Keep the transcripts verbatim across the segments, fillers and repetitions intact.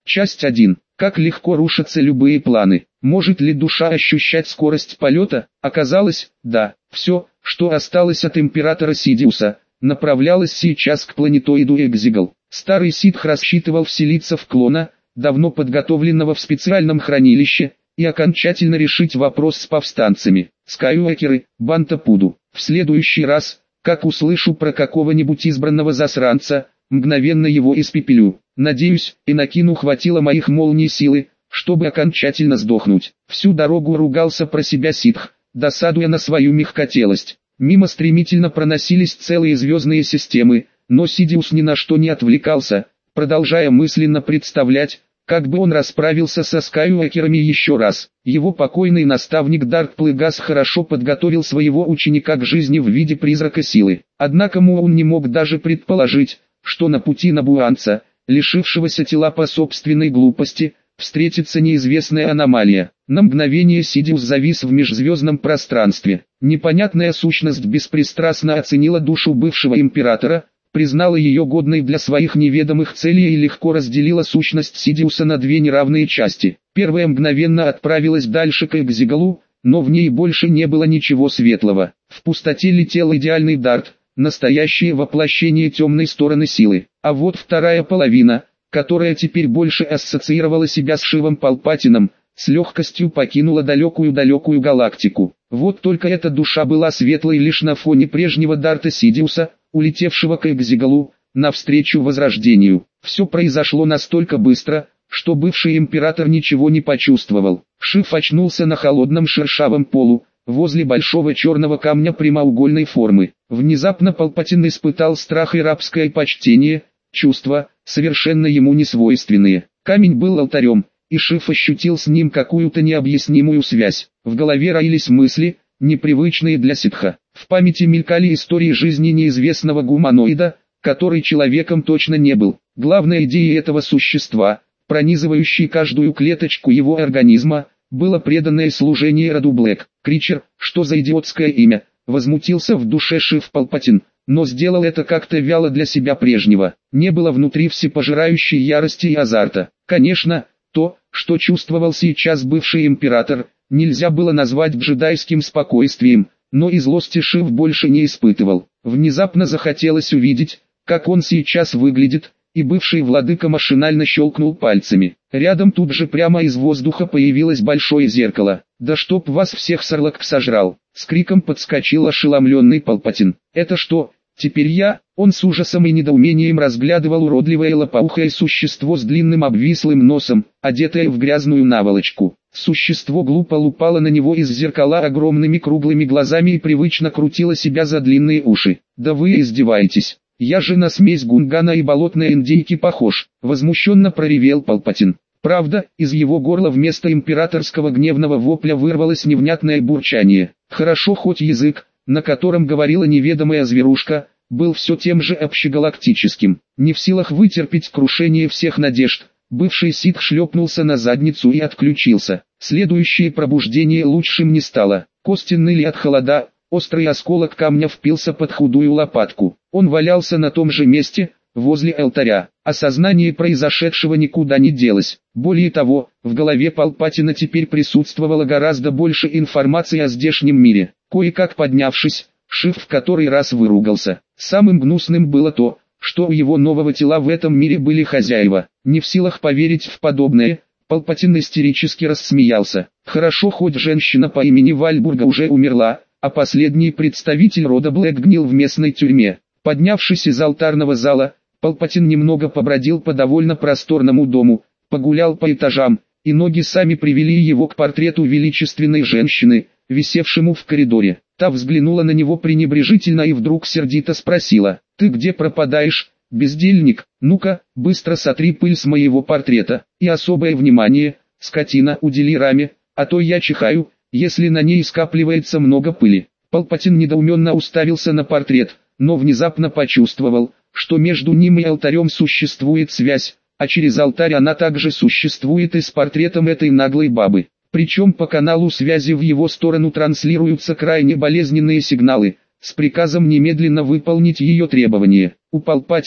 Часть один. Как легко рушатся любые планы. Может ли душа ощущать скорость полета? Оказалось, да. Все, что осталось от императора Сидиуса, направлялось сейчас к планетоиду Экзигал. Старый ситх рассчитывал вселиться в клона, давно подготовленного в специальном хранилище, и окончательно решить вопрос с повстанцами. Скайуокеры, Бантапуду. В следующий раз, как услышу про какого-нибудь избранного засранца, мгновенно его испепелю. Надеюсь, Энакину хватило моих молний силы, чтобы окончательно сдохнуть. Всю дорогу ругался про себя ситх, досадуя на свою мягкотелость. Мимо стремительно проносились целые звездные системы, но Сидиус ни на что не отвлекался, продолжая мысленно представлять, как бы он расправился со скайуокерами еще раз. Его покойный наставник Дарк Плыгас хорошо подготовил своего ученика к жизни в виде призрака силы. Однако Муон не мог даже предположить, что на пути набуанца, лишившегося тела по собственной глупости, встретится неизвестная аномалия. На мгновение Сидиус завис в межзвездном пространстве. Непонятная сущность беспристрастно оценила душу бывшего императора, признала ее годной для своих неведомых целей и легко разделила сущность Сидиуса на две неравные части. Первая мгновенно отправилась дальше к Экзигалу, но в ней больше не было ничего светлого. В пустоте летел идеальный Дарт, настоящее воплощение темной стороны силы. А вот вторая половина, которая теперь больше ассоциировала себя с Шивом Палпатином, с легкостью покинула далекую-далекую галактику. Вот только эта душа была светлой лишь на фоне прежнего Дарта Сидиуса, улетевшего к Экзигалу, навстречу возрождению. Все произошло настолько быстро, что бывший император ничего не почувствовал. Шив очнулся на холодном шершавом полу, возле большого черного камня прямоугольной формы. Внезапно Палпатин испытал страх и рабское почтение, чувства, совершенно ему несвойственные. Камень был алтарем, и Шив ощутил с ним какую-то необъяснимую связь. В голове роились мысли, непривычные для ситха. В памяти мелькали истории жизни неизвестного гуманоида, который человеком точно не был. Главной идеей этого существа, пронизывающей каждую клеточку его организма, было преданное служение роду Блэк. Кричер, что за идиотское имя, возмутился в душе Шив Палпатин, но сделал это как-то вяло для себя прежнего. Не было внутри всепожирающей ярости и азарта. Конечно, то, что чувствовал сейчас бывший император, нельзя было назвать джедайским спокойствием, но и злости Шив больше не испытывал. Внезапно захотелось увидеть, как он сейчас выглядит, и бывший владыка машинально щелкнул пальцами. Рядом тут же прямо из воздуха появилось большое зеркало. «Да чтоб вас всех Сарлак сожрал!» С криком подскочил ошеломленный Палпатин. «Это что, теперь я?» Он с ужасом и недоумением разглядывал уродливое лопоухое существо с длинным обвислым носом, одетое в грязную наволочку. Существо глупо лупало на него из зеркала огромными круглыми глазами и привычно крутило себя за длинные уши. «Да вы издеваетесь! Я же на смесь гунгана и болотной индейки похож!» Возмущенно проревел Палпатин. Правда, из его горла вместо императорского гневного вопля вырвалось невнятное бурчание. Хорошо хоть язык, на котором говорила неведомая зверушка, был все тем же общегалактическим. Не в силах вытерпеть крушение всех надежд, бывший ситх шлепнулся на задницу и отключился. Следующее пробуждение лучшим не стало. Кости ныли от холода, острый осколок камня впился под худую лопатку. Он валялся на том же месте, возле алтаря. Осознание произошедшего никуда не делось. Более того, в голове Палпатина теперь присутствовало гораздо больше информации о здешнем мире. Кое-как поднявшись, Шив в который раз выругался. Самым гнусным было то, что у его нового тела в этом мире были хозяева. Не в силах поверить в подобное, Палпатин истерически рассмеялся. Хорошо хоть женщина по имени Вальбурга уже умерла, а последний представитель рода Блэк гнил в местной тюрьме. Поднявшись из алтарного зала, Палпатин немного побродил по довольно просторному дому, погулял по этажам, и ноги сами привели его к портрету величественной женщины, висевшему в коридоре. Та взглянула на него пренебрежительно и вдруг сердито спросила: «Ты где пропадаешь, бездельник? Ну-ка, быстро сотри пыль с моего портрета, и особое внимание, скотина, удели раме, а то я чихаю, если на ней скапливается много пыли». Палпатин недоуменно уставился на портрет, но внезапно почувствовал, что между ним и алтарем существует связь, а через алтарь она также существует и с портретом этой наглой бабы. Причем по каналу связи в его сторону транслируются крайне болезненные сигналы, с приказом немедленно выполнить ее требования. У Палпатина,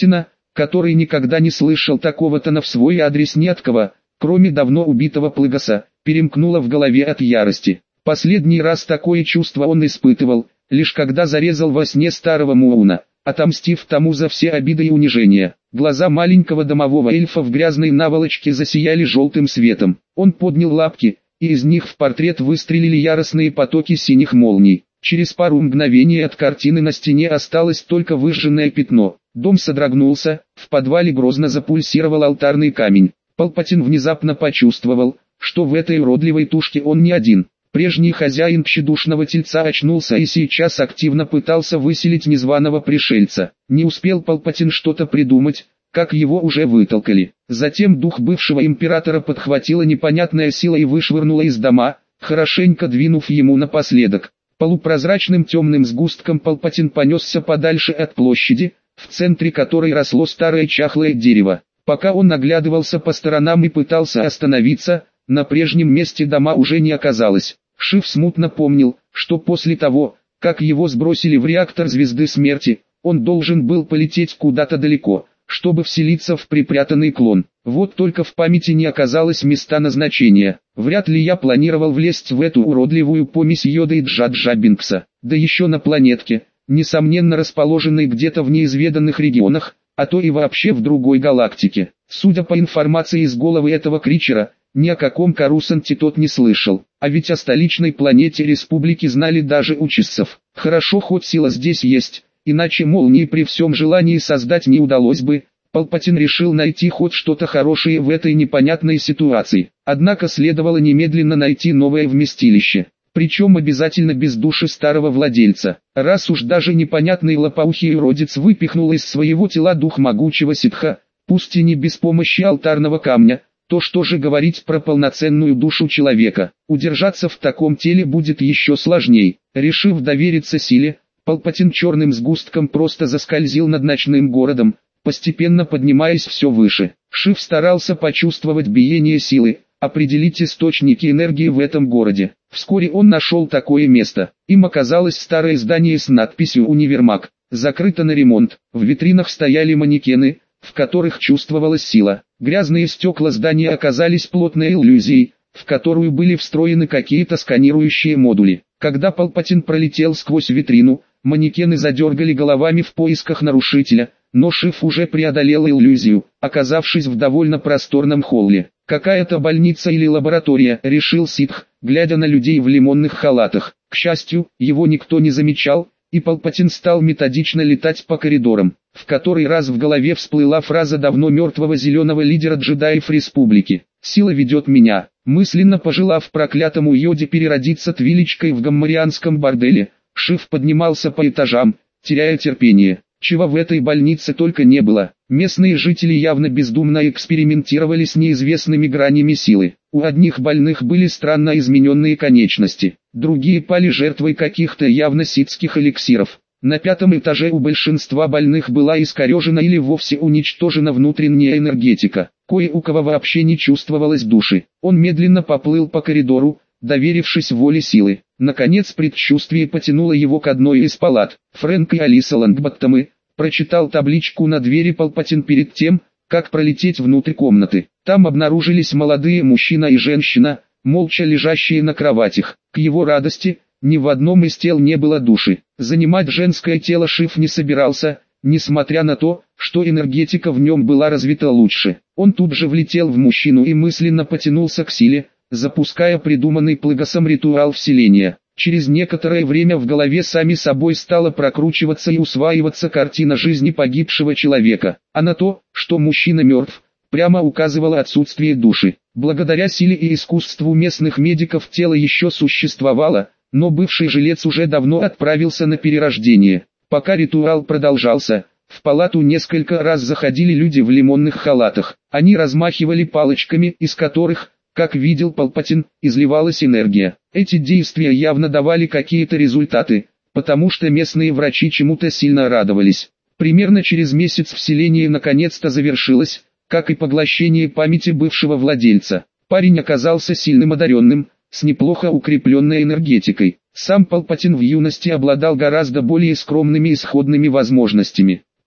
который никогда не слышал такого тона в свой адрес ни от кого, кроме давно убитого Плыгаса, перемкнуло в голове от ярости. Последний раз такое чувство он испытывал, лишь когда зарезал во сне старого Мууна, отомстив тому за все обиды и унижения. Глаза маленького домового эльфа в грязной наволочке засияли желтым светом. Он поднял лапки, и из них в портрет выстрелили яростные потоки синих молний. Через пару мгновений от картины на стене осталось только выжженное пятно. Дом содрогнулся, в подвале грозно запульсировал алтарный камень. Палпатин внезапно почувствовал, что в этой уродливой тушке он не один. Прежний хозяин тщедушного тельца очнулся и сейчас активно пытался выселить незваного пришельца. Не успел Палпатин что-то придумать, как его уже вытолкали. Затем дух бывшего императора подхватила непонятная сила и вышвырнула из дома, хорошенько двинув ему напоследок. Полупрозрачным темным сгустком Палпатин понесся подальше от площади, в центре которой росло старое чахлое дерево. Пока он оглядывался по сторонам и пытался остановиться, на прежнем месте дома уже не оказалось. Шиф смутно помнил, что после того, как его сбросили в реактор Звезды Смерти, он должен был полететь куда-то далеко, чтобы вселиться в припрятанный клон. Вот только в памяти не оказалось места назначения. Вряд ли я планировал влезть в эту уродливую помесь Йода и Джа-Джа Бинкса, да еще на планетке, несомненно расположенной где-то в неизведанных регионах, а то и вообще в другой галактике. Судя по информации из головы этого кричера, ни о каком Карусанте тот не слышал, а ведь о столичной планете республики знали даже учессов. Хорошо, хоть сила здесь есть, иначе молнии при всем желании создать не удалось бы. Палпатин решил найти хоть что-то хорошее в этой непонятной ситуации. Однако следовало немедленно найти новое вместилище, причем обязательно без души старого владельца. Раз уж даже непонятный лопоухий уродец выпихнул из своего тела дух могучего ситха, пусть и не без помощи алтарного камня, то что же говорить про полноценную душу человека. Удержаться в таком теле будет еще сложней. Решив довериться силе, Палпатин черным сгустком просто заскользил над ночным городом, постепенно поднимаясь все выше. Шиф старался почувствовать биение силы, определить источники энергии в этом городе. Вскоре он нашел такое место. Им оказалось старое здание с надписью «Универмаг», закрыто на ремонт. В витринах стояли манекены, в которых чувствовалась сила. Грязные стекла здания оказались плотной иллюзией, в которую были встроены какие-то сканирующие модули. Когда Палпатин пролетел сквозь витрину, манекены задергали головами в поисках нарушителя, но Шиф уже преодолел иллюзию, оказавшись в довольно просторном холле. Какая-то больница или лаборатория, решил ситх, глядя на людей в лимонных халатах. К счастью, его никто не замечал, и Палпатин стал методично летать по коридорам. В который раз в голове всплыла фраза давно мертвого зеленого лидера джедаев республики: «Сила ведет меня». Мысленно пожелав проклятому Йоде переродиться твилечкой в гаммарианском борделе, Шиф поднимался по этажам, теряя терпение. Чего в этой больнице только не было. Местные жители явно бездумно экспериментировали с неизвестными гранями силы. У одних больных были странно измененные конечности, другие пали жертвой каких-то явно ситских эликсиров. На пятом этаже у большинства больных была искорежена или вовсе уничтожена внутренняя энергетика. Кое у кого вообще не чувствовалось души. Он медленно поплыл по коридору, доверившись воле силы. Наконец предчувствие потянуло его к одной из палат. Фрэнк и Алиса Лонгботтомы, прочитал табличку на двери Палпатин перед тем, как пролететь внутрь комнаты. Там обнаружились молодые мужчина и женщина, молча лежащие на кроватях. К его радости, ни в одном из тел не было души. Занимать женское тело Шиф не собирался, несмотря на то, что энергетика в нем была развита лучше. Он тут же влетел в мужчину и мысленно потянулся к силе, запуская придуманный Плыгасом ритуал вселения. Через некоторое время в голове сами собой стала прокручиваться и усваиваться картина жизни погибшего человека. А на то, что мужчина мертв, прямо указывало отсутствие души. Благодаря силе и искусству местных медиков тело еще существовало, но бывший жилец уже давно отправился на перерождение. Пока ритуал продолжался, в палату несколько раз заходили люди в лимонных халатах. Они размахивали палочками, из которых, как видел Палпатин, изливалась энергия. Эти действия явно давали какие-то результаты, потому что местные врачи чему-то сильно радовались. Примерно через месяц вселение наконец-то завершилось, как и поглощение памяти бывшего владельца. Парень оказался сильным одаренным, с неплохо укрепленной энергетикой. Сам Палпатин в юности обладал гораздо более скромными исходными возможностями.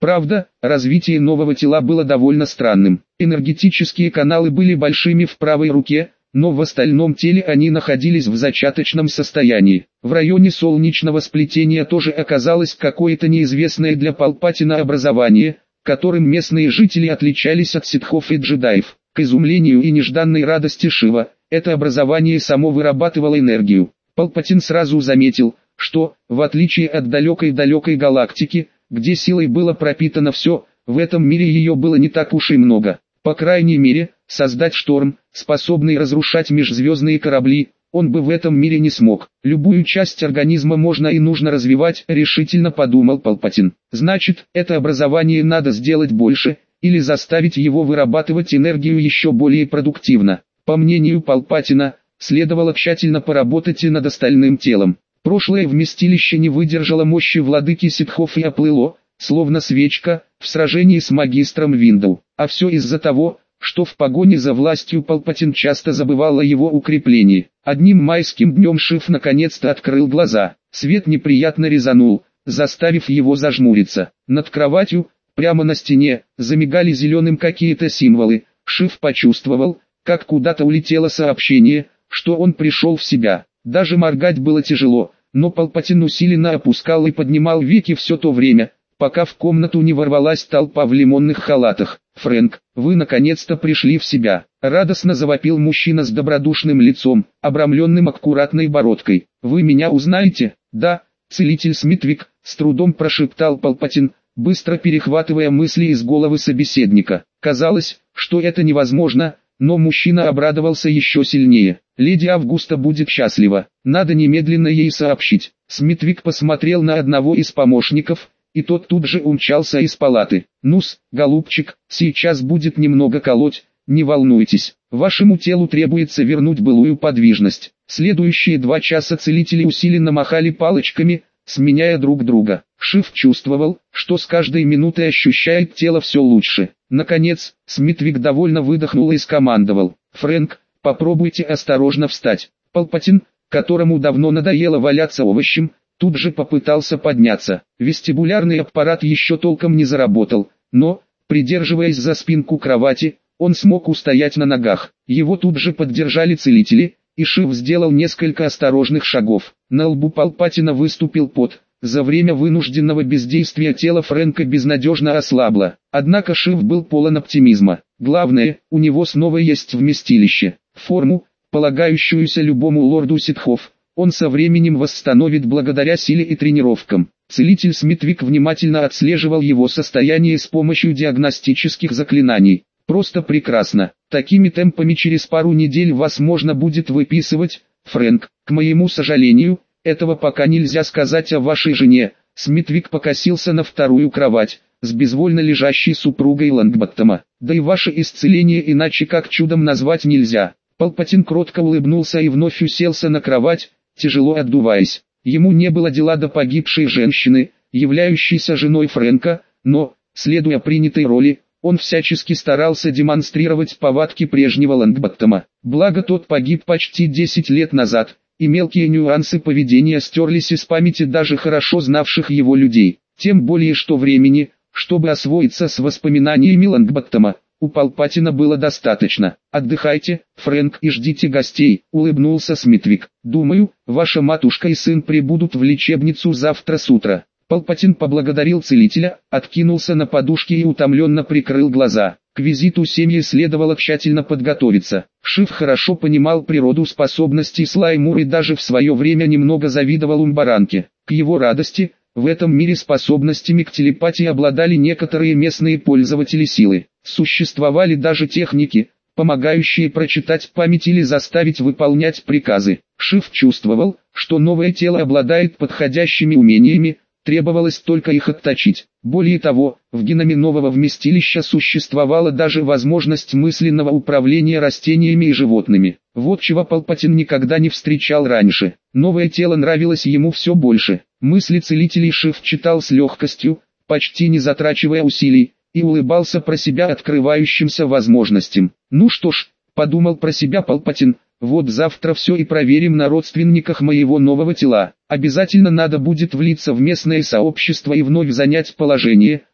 Правда, развитие нового тела было довольно странным. Энергетические каналы были большими в правой руке, но в остальном теле они находились в зачаточном состоянии. В районе солнечного сплетения тоже оказалось какое-то неизвестное для Палпатина образование, которым местные жители отличались от ситхов и джедаев. К изумлению и нежданной радости Шива, это образование само вырабатывало энергию. Палпатин сразу заметил, что, в отличие от далекой-далекой галактики, где силой было пропитано все, в этом мире ее было не так уж и много. По крайней мере, создать шторм, способный разрушать межзвездные корабли, он бы в этом мире не смог. Любую часть организма можно и нужно развивать, решительно подумал Палпатин. Значит, это образование надо сделать больше, или заставить его вырабатывать энергию еще более продуктивно. По мнению Палпатина, следовало тщательно поработать и над остальным телом. Прошлое вместилище не выдержало мощи владыки ситхов и оплыло, словно свечка, в сражении с магистром Виндоу. А все из-за того, что в погоне за властью Палпатин часто забывал о его укреплении. Одним майским днем Шив наконец-то открыл глаза. Свет неприятно резанул, заставив его зажмуриться. Над кроватью, прямо на стене, замигали зеленым какие-то символы. Шив почувствовал, как куда-то улетело сообщение, что он пришел в себя. Даже моргать было тяжело, но Палпатин усиленно опускал и поднимал веки все то время, пока в комнату не ворвалась толпа в лимонных халатах. «Фрэнк, вы наконец-то пришли в себя!» — радостно завопил мужчина с добродушным лицом, обрамленным аккуратной бородкой. «Вы меня узнаете?» «Да, целитель Смитвик», — с трудом прошептал Палпатин, быстро перехватывая мысли из головы собеседника. Казалось, что это невозможно, но мужчина обрадовался еще сильнее. «Леди Августа будет счастлива, надо немедленно ей сообщить». Смитвик посмотрел на одного из помощников, и тот тут же умчался из палаты. «Ну-с, голубчик, сейчас будет немного колоть, не волнуйтесь, вашему телу требуется вернуть былую подвижность». Следующие два часа целители усиленно махали палочками, сменяя друг друга. Шив чувствовал, что с каждой минутой ощущает тело все лучше. Наконец, Смитвик довольно выдохнул и скомандовал: «Фрэнк, попробуйте осторожно встать». Палпатин, которому давно надоело валяться овощем, тут же попытался подняться. Вестибулярный аппарат еще толком не заработал, но, придерживаясь за спинку кровати, он смог устоять на ногах. Его тут же поддержали целители, и Шив сделал несколько осторожных шагов. На лбу Палпатина выступил пот. За время вынужденного бездействия тело Фрэнка безнадежно ослабло. Однако Шив был полон оптимизма. Главное, у него снова есть вместилище. Форму, полагающуюся любому лорду ситхов, он со временем восстановит благодаря силе и тренировкам. Целитель Смитвик внимательно отслеживал его состояние с помощью диагностических заклинаний. «Просто прекрасно. Такими темпами через пару недель вас можно будет выписывать, Фрэнк. К моему сожалению, этого пока нельзя сказать о вашей жене». Смитвик покосился на вторую кровать, с безвольно лежащей супругой Лонгботтома. «Да и ваше исцеление иначе как чудом назвать нельзя». Палпатин кротко улыбнулся и вновь уселся на кровать, тяжело отдуваясь. Ему не было дела до погибшей женщины, являющейся женой Фрэнка, но, следуя принятой роли, он всячески старался демонстрировать повадки прежнего Лонгботтома. Благо тот погиб почти десять лет назад, и мелкие нюансы поведения стерлись из памяти даже хорошо знавших его людей. Тем более что времени, чтобы освоиться с воспоминаниями Лонгботтома, у Палпатина было достаточно. «Отдыхайте, Фрэнк, и ждите гостей», — улыбнулся Смитвик. «Думаю, ваша матушка и сын прибудут в лечебницу завтра с утра». Палпатин поблагодарил целителя, откинулся на подушке и утомленно прикрыл глаза. К визиту семьи следовало тщательно подготовиться. Шив хорошо понимал природу способностей Слаймур и даже в свое время немного завидовал Умбаранке. К его радости, в этом мире способностями к телепатии обладали некоторые местные пользователи силы. Существовали даже техники, помогающие прочитать память или заставить выполнять приказы. Шив чувствовал, что новое тело обладает подходящими умениями, требовалось только их отточить. Более того, в геноме нового вместилища существовала даже возможность мысленного управления растениями и животными. Вот чего Палпатин никогда не встречал раньше. Новое тело нравилось ему все больше. Мысли целителей Шив читал с легкостью, почти не затрачивая усилий, и улыбался про себя открывающимся возможностям. «Ну что ж», — подумал про себя Палпатин, — «вот завтра все и проверим на родственниках моего нового тела. Обязательно надо будет влиться в местное сообщество и вновь занять положение,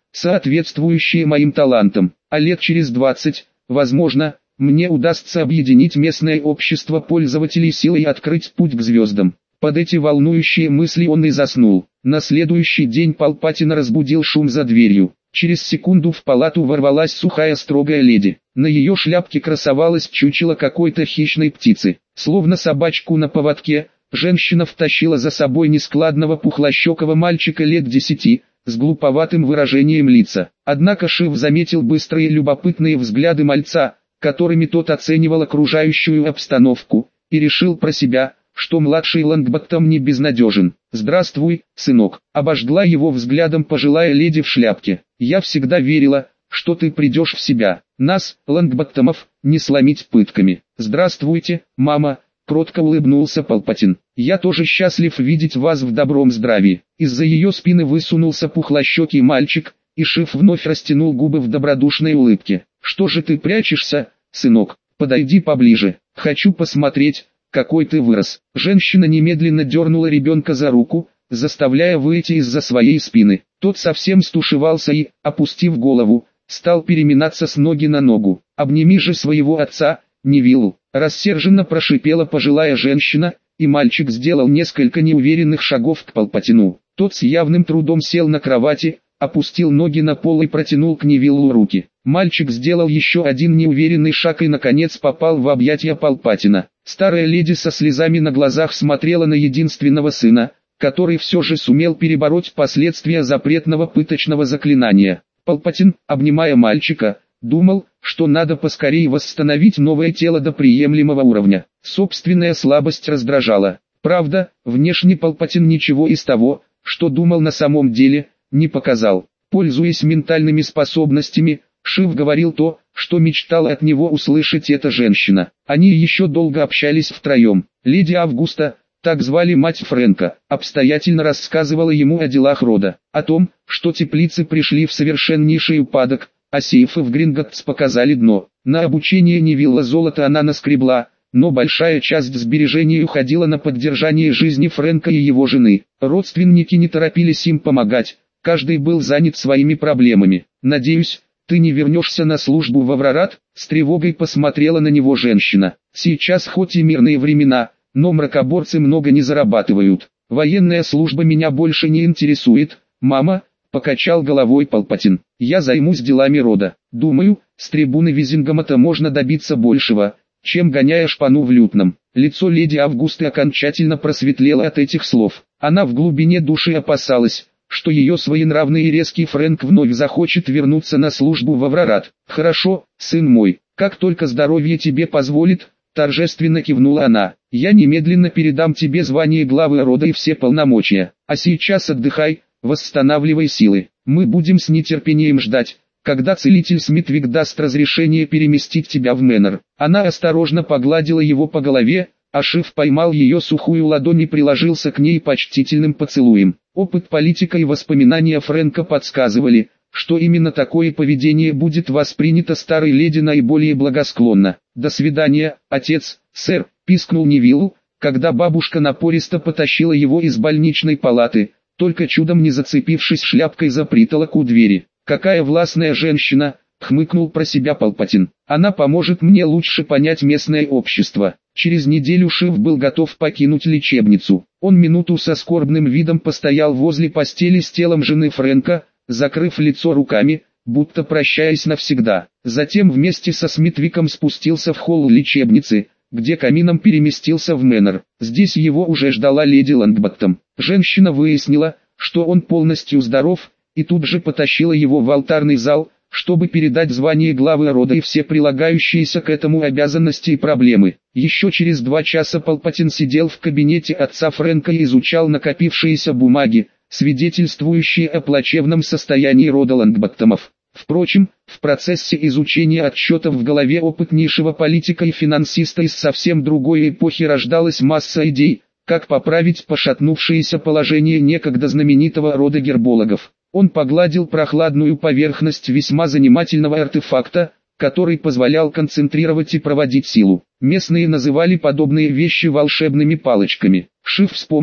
соответствующие моим талантам, а лет через двадцать, возможно, мне удастся объединить местное общество пользователей силой и открыть путь к звездам. Под эти волнующие мысли он и заснул. На следующий день Палпатина разбудил шум за дверью. Через секунду в палату ворвалась сухая строгая леди. На ее шляпке красовалось чучело какой-то хищной птицы. Словно собачку на поводке, женщина втащила за собой нескладного пухлощекого мальчика лет десяти, с глуповатым выражением лица. Однако Шив заметил быстрые любопытные взгляды мальца, которыми тот оценивал окружающую обстановку, и решил про себя, что младший Лонгботтом не безнадежен. «Здравствуй, сынок», — обожгла его взглядом пожилая леди в шляпке. «Я всегда верила, что ты придешь в себя. Нас, Лонгботтомов, не сломить пытками». «Здравствуйте, мама», — кротко улыбнулся Палпатин. «Я тоже счастлив видеть вас в добром здравии». Из-за ее спины высунулся пухлощекий мальчик, и Шив вновь растянул губы в добродушной улыбке. «Что же ты прячешься, сынок? Подойди поближе. Хочу посмотреть, какой ты вырос». Женщина немедленно дернула ребенка за руку, заставляя выйти из-за своей спины. Тот совсем стушевался и, опустив голову, стал переминаться с ноги на ногу. «Обними же своего отца, Невилл», — рассерженно прошипела пожилая женщина, и мальчик сделал несколько неуверенных шагов к Палпатину. Тот с явным трудом сел на кровати, опустил ноги на пол и протянул к Невиллу руки. Мальчик сделал еще один неуверенный шаг и наконец попал в объятия Палпатина. Старая леди со слезами на глазах смотрела на единственного сына, который все же сумел перебороть последствия запретного пыточного заклинания. Палпатин, обнимая мальчика, думал, что надо поскорее восстановить новое тело до приемлемого уровня. Собственная слабость раздражала. Правда, внешне Палпатин ничего из того, что думал на самом деле, не показал. Пользуясь ментальными способностями, Шив говорил то, что мечтала от него услышать эта женщина. Они еще долго общались втроем. Леди Августа, так звали мать Фрэнка, обстоятельно рассказывала ему о делах рода, о том, что теплицы пришли в совершеннейший упадок, а сейфы в Гринготтс показали дно. На обучение Невилла золото она наскребла, но большая часть сбережений уходила на поддержание жизни Фрэнка и его жены. Родственники не торопились им помогать, каждый был занят своими проблемами. «Надеюсь, ты не вернешься на службу в Аврорат?» — с тревогой посмотрела на него женщина. «Сейчас хоть и мирные времена, но мракоборцы много не зарабатывают. Военная служба меня больше не интересует, мама», — покачал головой Палпатин. «Я займусь делами рода. Думаю, с трибуны Визингамата можно добиться большего, чем гоняя шпану в лютном». Лицо леди Августы окончательно просветлело от этих слов. Она в глубине души опасалась, что ее своенравный и резкий Фрэнк вновь захочет вернуться на службу в Аврорат. «Хорошо, сын мой, как только здоровье тебе позволит», — торжественно кивнула она, — «я немедленно передам тебе звание главы рода и все полномочия. А сейчас отдыхай, восстанавливай силы. Мы будем с нетерпением ждать, когда целитель Смитвик даст разрешение переместить тебя в Мэннер». Она осторожно погладила его по голове, а Шив поймал ее сухую ладонь и приложился к ней почтительным поцелуем. Опыт политика и воспоминания Фрэнка подсказывали, что именно такое поведение будет воспринято старой леди наиболее благосклонно. «До свидания, отец, сэр», — пискнул Невилл, когда бабушка напористо потащила его из больничной палаты, только чудом не зацепившись шляпкой за притолок у двери. «Какая властная женщина», — хмыкнул про себя Палпатин. «Она поможет мне лучше понять местное общество». Через неделю Шив был готов покинуть лечебницу. Он минуту со скорбным видом постоял возле постели с телом жены Фрэнка, закрыв лицо руками, будто прощаясь навсегда. Затем вместе со Смитвиком спустился в холл лечебницы, где камином переместился в Мэннер. Здесь его уже ждала леди Лонгботтом. Женщина выяснила, что он полностью здоров, и тут же потащила его в алтарный зал, чтобы передать звание главы рода и все прилагающиеся к этому обязанности и проблемы. Еще через два часа Палпатин сидел в кабинете отца Фрэнка и изучал накопившиеся бумаги, свидетельствующие о плачевном состоянии рода Лонгботтомов. Впрочем, в процессе изучения отчетов в голове опытнейшего политика и финансиста из совсем другой эпохи рождалась масса идей, как поправить пошатнувшееся положение некогда знаменитого рода гербологов. Он погладил прохладную поверхность весьма занимательного артефакта, который позволял концентрировать и проводить силу. Местные называли подобные вещи волшебными палочками. Шив вспомнил,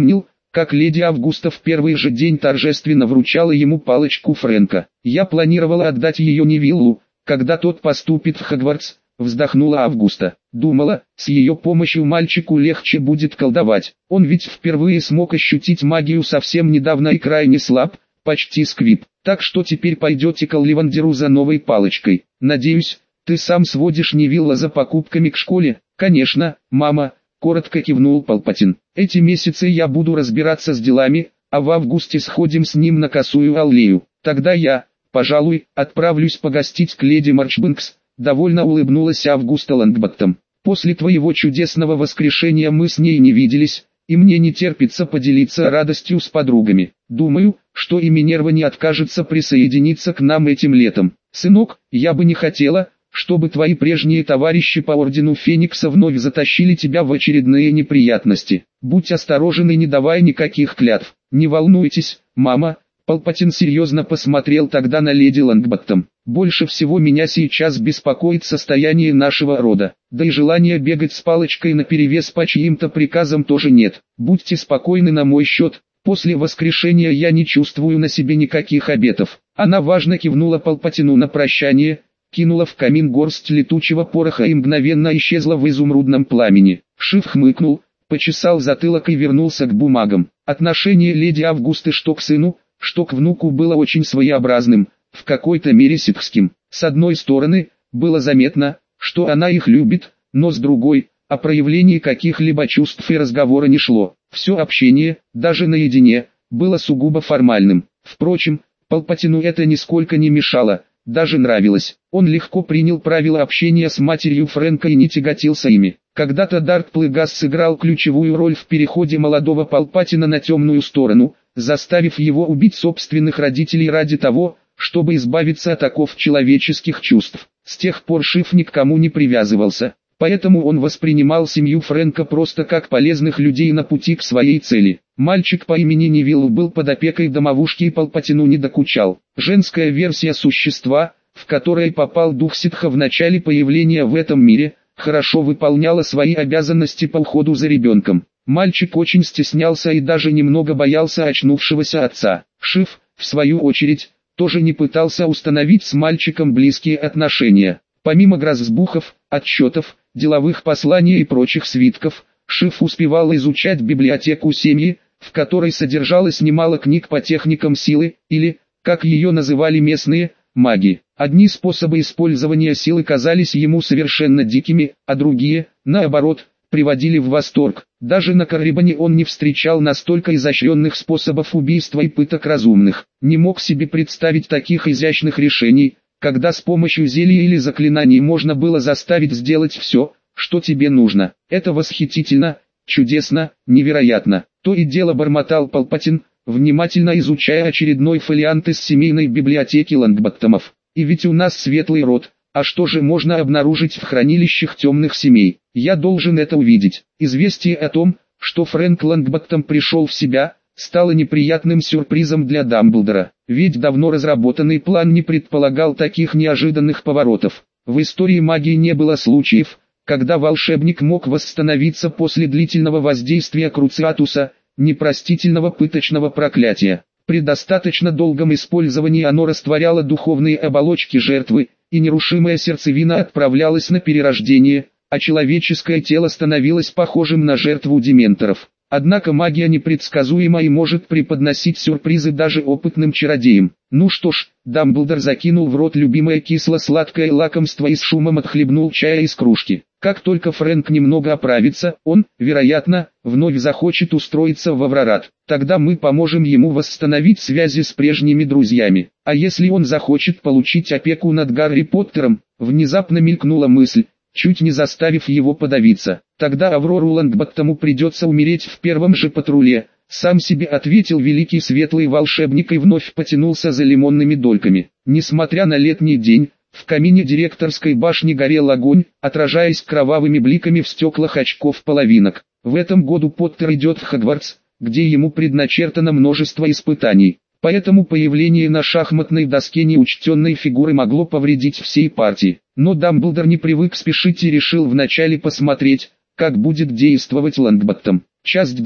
как леди Августа в первый же день торжественно вручала ему палочку Фрэнка. «Я планировала отдать ее Невиллу, когда тот поступит в Хогвартс», вздохнула Августа. Думала, с ее помощью мальчику легче будет колдовать. Он ведь впервые смог ощутить магию совсем недавно и крайне слаб, почти сквиб. Так что теперь пойдете к Олливандеру за новой палочкой. Надеюсь, ты сам сводишь Невилла за покупками к школе? Конечно, мама, коротко кивнул Палпатин. Эти месяцы я буду разбираться с делами, а в августе сходим с ним на Косую аллею. Тогда я, пожалуй, отправлюсь погостить к леди Марчбэнкс. Довольно улыбнулась Августа Лонгботтом. После твоего чудесного воскрешения мы с ней не виделись, и мне не терпится поделиться радостью с подругами. Думаю, что и Минерва не откажется присоединиться к нам этим летом. Сынок, я бы не хотела, чтобы твои прежние товарищи по ордену Феникса вновь затащили тебя в очередные неприятности. Будь осторожен и не давай никаких клятв. Не волнуйтесь, мама. Палпатин серьезно посмотрел тогда на леди Лонгботтом. Больше всего меня сейчас беспокоит состояние нашего рода. Да и желания бегать с палочкой наперевес по чьим-то приказам тоже нет. Будьте спокойны на мой счет. После воскрешения я не чувствую на себе никаких обетов. Она важно кивнула Палпатину на прощание, кинула в камин горсть летучего пороха и мгновенно исчезла в изумрудном пламени. Шиф хмыкнул, почесал затылок и вернулся к бумагам. Отношение леди Августы что к сыну, что к внуку было очень своеобразным, в какой-то мере ситхским. С одной стороны, было заметно, что она их любит, но с другой, о проявлении каких-либо чувств и разговора не шло. Все общение, даже наедине, было сугубо формальным. Впрочем, Палпатину это нисколько не мешало, даже нравилось. Он легко принял правила общения с матерью Фрэнка и не тяготился ими. Когда-то Дарт Плэгас сыграл ключевую роль в переходе молодого Палпатина на темную сторону, заставив его убить собственных родителей ради того, чтобы избавиться от оков человеческих чувств. С тех пор Шиф ни к кому не привязывался, поэтому он воспринимал семью Фрэнка просто как полезных людей на пути к своей цели. Мальчик по имени Невилл был под опекой домовушки и Палпатину не докучал. Женская версия существа, в которой попал дух ситха в начале появления в этом мире, хорошо выполняла свои обязанности по уходу за ребенком. Мальчик очень стеснялся и даже немного боялся очнувшегося отца. Шиф, в свою очередь, тоже не пытался установить с мальчиком близкие отношения. Помимо грозбухов, отчетов, деловых посланий и прочих свитков, Шиф успевал изучать библиотеку семьи, в которой содержалось немало книг по техникам силы, или, как ее называли местные, маги. Одни способы использования силы казались ему совершенно дикими, а другие, наоборот, приводили в восторг. Даже на Коррибане он не встречал настолько изощренных способов убийства и пыток разумных. Не мог себе представить таких изящных решений, когда с помощью зелий или заклинаний можно было заставить сделать все, что тебе нужно. Это восхитительно, чудесно, невероятно. То и дело бормотал Палпатин, внимательно изучая очередной фолиант из семейной библиотеки Лонгботтомов. И ведь у нас светлый род, а что же можно обнаружить в хранилищах темных семей? Я должен это увидеть. Известие о том, что Фрэнк Лонгботтом пришел в себя, стало неприятным сюрпризом для Дамблдора. Ведь давно разработанный план не предполагал таких неожиданных поворотов. В истории магии не было случаев, когда волшебник мог восстановиться после длительного воздействия Круциатуса, непростительного пыточного проклятия. При достаточно долгом использовании оно растворяло духовные оболочки жертвы, и нерушимая сердцевина отправлялась на перерождение, а человеческое тело становилось похожим на жертву дементоров. Однако магия непредсказуема и может преподносить сюрпризы даже опытным чародеям. Ну что ж, Дамблдор закинул в рот любимое кисло-сладкое лакомство и с шумом отхлебнул чая из кружки. Как только Фрэнк немного оправится, он, вероятно, вновь захочет устроиться в Аврорад. Тогда мы поможем ему восстановить связи с прежними друзьями. А если он захочет получить опеку над Гарри Поттером, внезапно мелькнула мысль, чуть не заставив его подавиться. Тогда Аврору Лонгботтому придется умереть в первом же патруле. Сам себе ответил великий светлый волшебник и вновь потянулся за лимонными дольками. Несмотря на летний день, в камине директорской башни горел огонь, отражаясь кровавыми бликами в стеклах очков-половинок. В этом году Поттер идет в Хогвартс, где ему предначертано множество испытаний. Поэтому появление на шахматной доске неучтенной фигуры могло повредить всей партии. Но Дамблдор не привык спешить и решил вначале посмотреть, как будет действовать Лонгботтом. Часть два.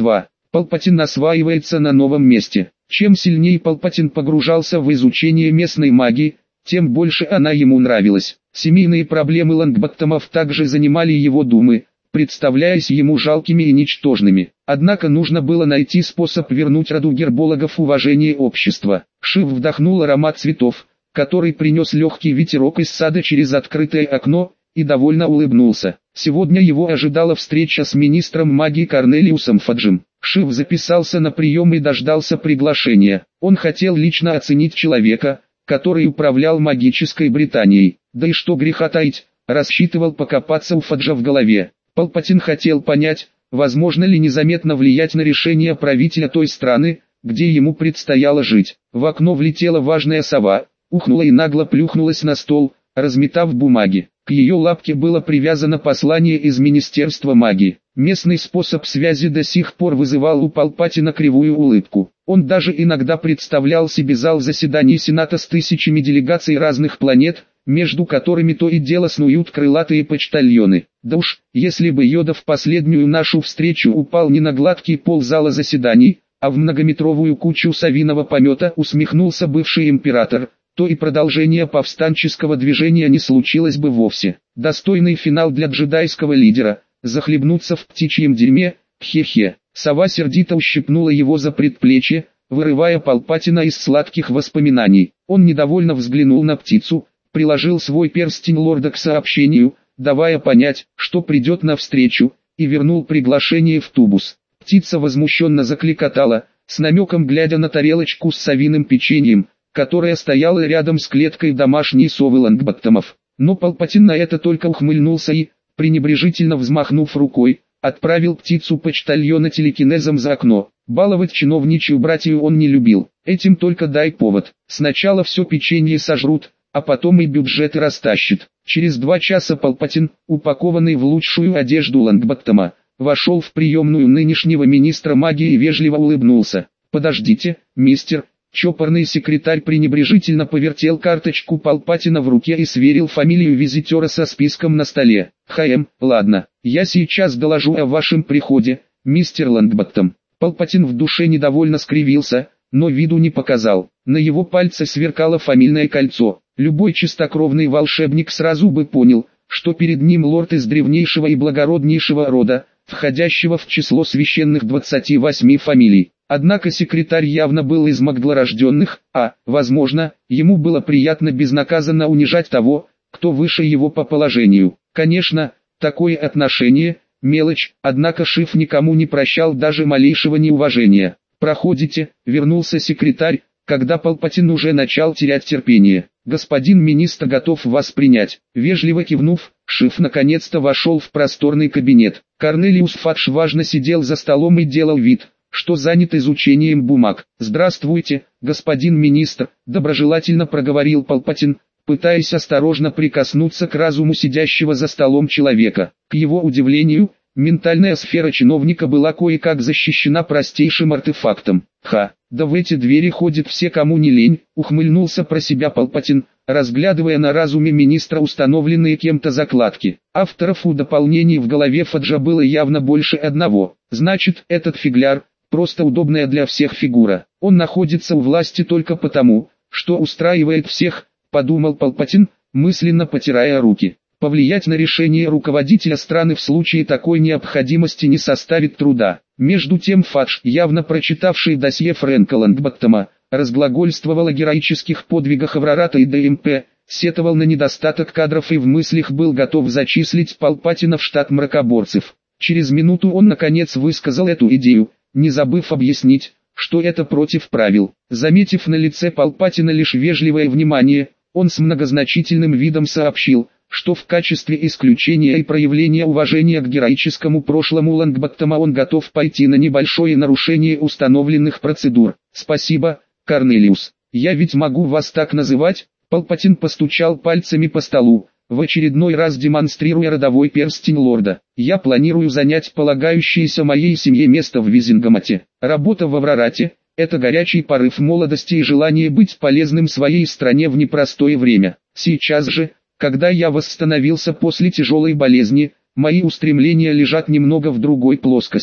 Палпатин осваивается на новом месте. Чем сильнее Палпатин погружался в изучение местной магии, тем больше она ему нравилась. Семейные проблемы Лонгботтомов также занимали его думы, представляясь ему жалкими и ничтожными. Однако нужно было найти способ вернуть роду гербологов уважение общества. Шив вдохнул аромат цветов, который принес легкий ветерок из сада через открытое окно, и довольно улыбнулся. Сегодня его ожидала встреча с министром магии Корнелиусом Фаджем. Шив записался на прием и дождался приглашения. Он хотел лично оценить человека, который управлял магической Британией. Да и что греха таить, рассчитывал покопаться у Фаджа в голове. Палпатин хотел понять, возможно ли незаметно влиять на решение правителя той страны, где ему предстояло жить. В окно влетела важная сова, ухнула и нагло плюхнулась на стол, разметав бумаги. К ее лапке было привязано послание из Министерства магии. Местный способ связи до сих пор вызывал у Палпатина кривую улыбку. Он даже иногда представлял себе зал заседаний Сената с тысячами делегаций разных планет, между которыми то и дело снуют крылатые почтальоны. Да уж, если бы Йода в последнюю нашу встречу упал не на гладкий пол зала заседаний, а в многометровую кучу совиного помета, усмехнулся бывший император, то и продолжение повстанческого движения не случилось бы вовсе. Достойный финал для джедайского лидера, захлебнуться в птичьем дерьме, хе-хе. Сова сердито ущипнула его за предплечье, вырывая Палпатина из сладких воспоминаний. Он недовольно взглянул на птицу, приложил свой перстень лорда к сообщению, давая понять, что придет навстречу, и вернул приглашение в тубус. Птица возмущенно закликотала, с намеком глядя на тарелочку с совиным печеньем, которая стояла рядом с клеткой домашней совы Лонгботтомов. Но Палпатин на это только ухмыльнулся и, пренебрежительно взмахнув рукой, отправил птицу почтальона телекинезом за окно. Баловать чиновничью братью он не любил, этим только дай повод. Сначала все печенье сожрут, а потом и бюджеты растащит. Через два часа Палпатин, упакованный в лучшую одежду Лонгботтома, вошел в приемную нынешнего министра магии и вежливо улыбнулся. «Подождите, мистер». Чопорный секретарь пренебрежительно повертел карточку Палпатина в руке и сверил фамилию визитера со списком на столе. «Хм, ладно, я сейчас доложу о вашем приходе, мистер Лонгботтом». Палпатин в душе недовольно скривился, но виду не показал. На его пальце сверкало фамильное кольцо. Любой чистокровный волшебник сразу бы понял, что перед ним лорд из древнейшего и благороднейшего рода, входящего в число священных двадцати восьми фамилий. Однако секретарь явно был из магдлорожденных, а, возможно, ему было приятно безнаказанно унижать того, кто выше его по положению. Конечно, такое отношение – мелочь, однако Шиф никому не прощал даже малейшего неуважения. «Проходите», – вернулся секретарь, когда Палпатин уже начал терять терпение. «Господин министр готов вас принять». Вежливо кивнув, Шиф наконец-то вошел в просторный кабинет. Корнелиус Фадж важно сидел за столом и делал вид, что занят изучением бумаг. «Здравствуйте, господин министр», — доброжелательно проговорил Палпатин, пытаясь осторожно прикоснуться к разуму сидящего за столом человека. К его удивлению, ментальная сфера чиновника была кое-как защищена простейшим артефактом. «Ха, да в эти двери ходят все, кому не лень», — ухмыльнулся про себя Палпатин, разглядывая на разуме министра установленные кем-то закладки. Авторов у дополнений в голове Фаджа было явно больше одного. Значит, этот фигляр — просто удобная для всех фигура. Он находится у власти только потому, что устраивает всех, подумал Палпатин, мысленно потирая руки. Повлиять на решение руководителя страны в случае такой необходимости не составит труда. Между тем Фадж, явно прочитавший досье Фрэнка Лонгботтома, разглагольствовал о героических подвигах Аврората и ДМП, сетовал на недостаток кадров и в мыслях был готов зачислить Палпатина в штат мракоборцев. Через минуту он наконец высказал эту идею, не забыв объяснить, что это против правил. Заметив на лице Палпатина лишь вежливое внимание, он с многозначительным видом сообщил, что в качестве исключения и проявления уважения к героическому прошлому Лонгботтома он готов пойти на небольшое нарушение установленных процедур. «Спасибо, Корнелиус. Я ведь могу вас так называть?» Палпатин постучал пальцами по столу, в очередной раз демонстрируя родовой перстень лорда. «Я планирую занять полагающееся моей семье место в Визингамате. Работа в Аврорате – это горячий порыв молодости и желание быть полезным своей стране в непростое время. Сейчас же, когда я восстановился после тяжелой болезни, мои устремления лежат немного в другой плоскости.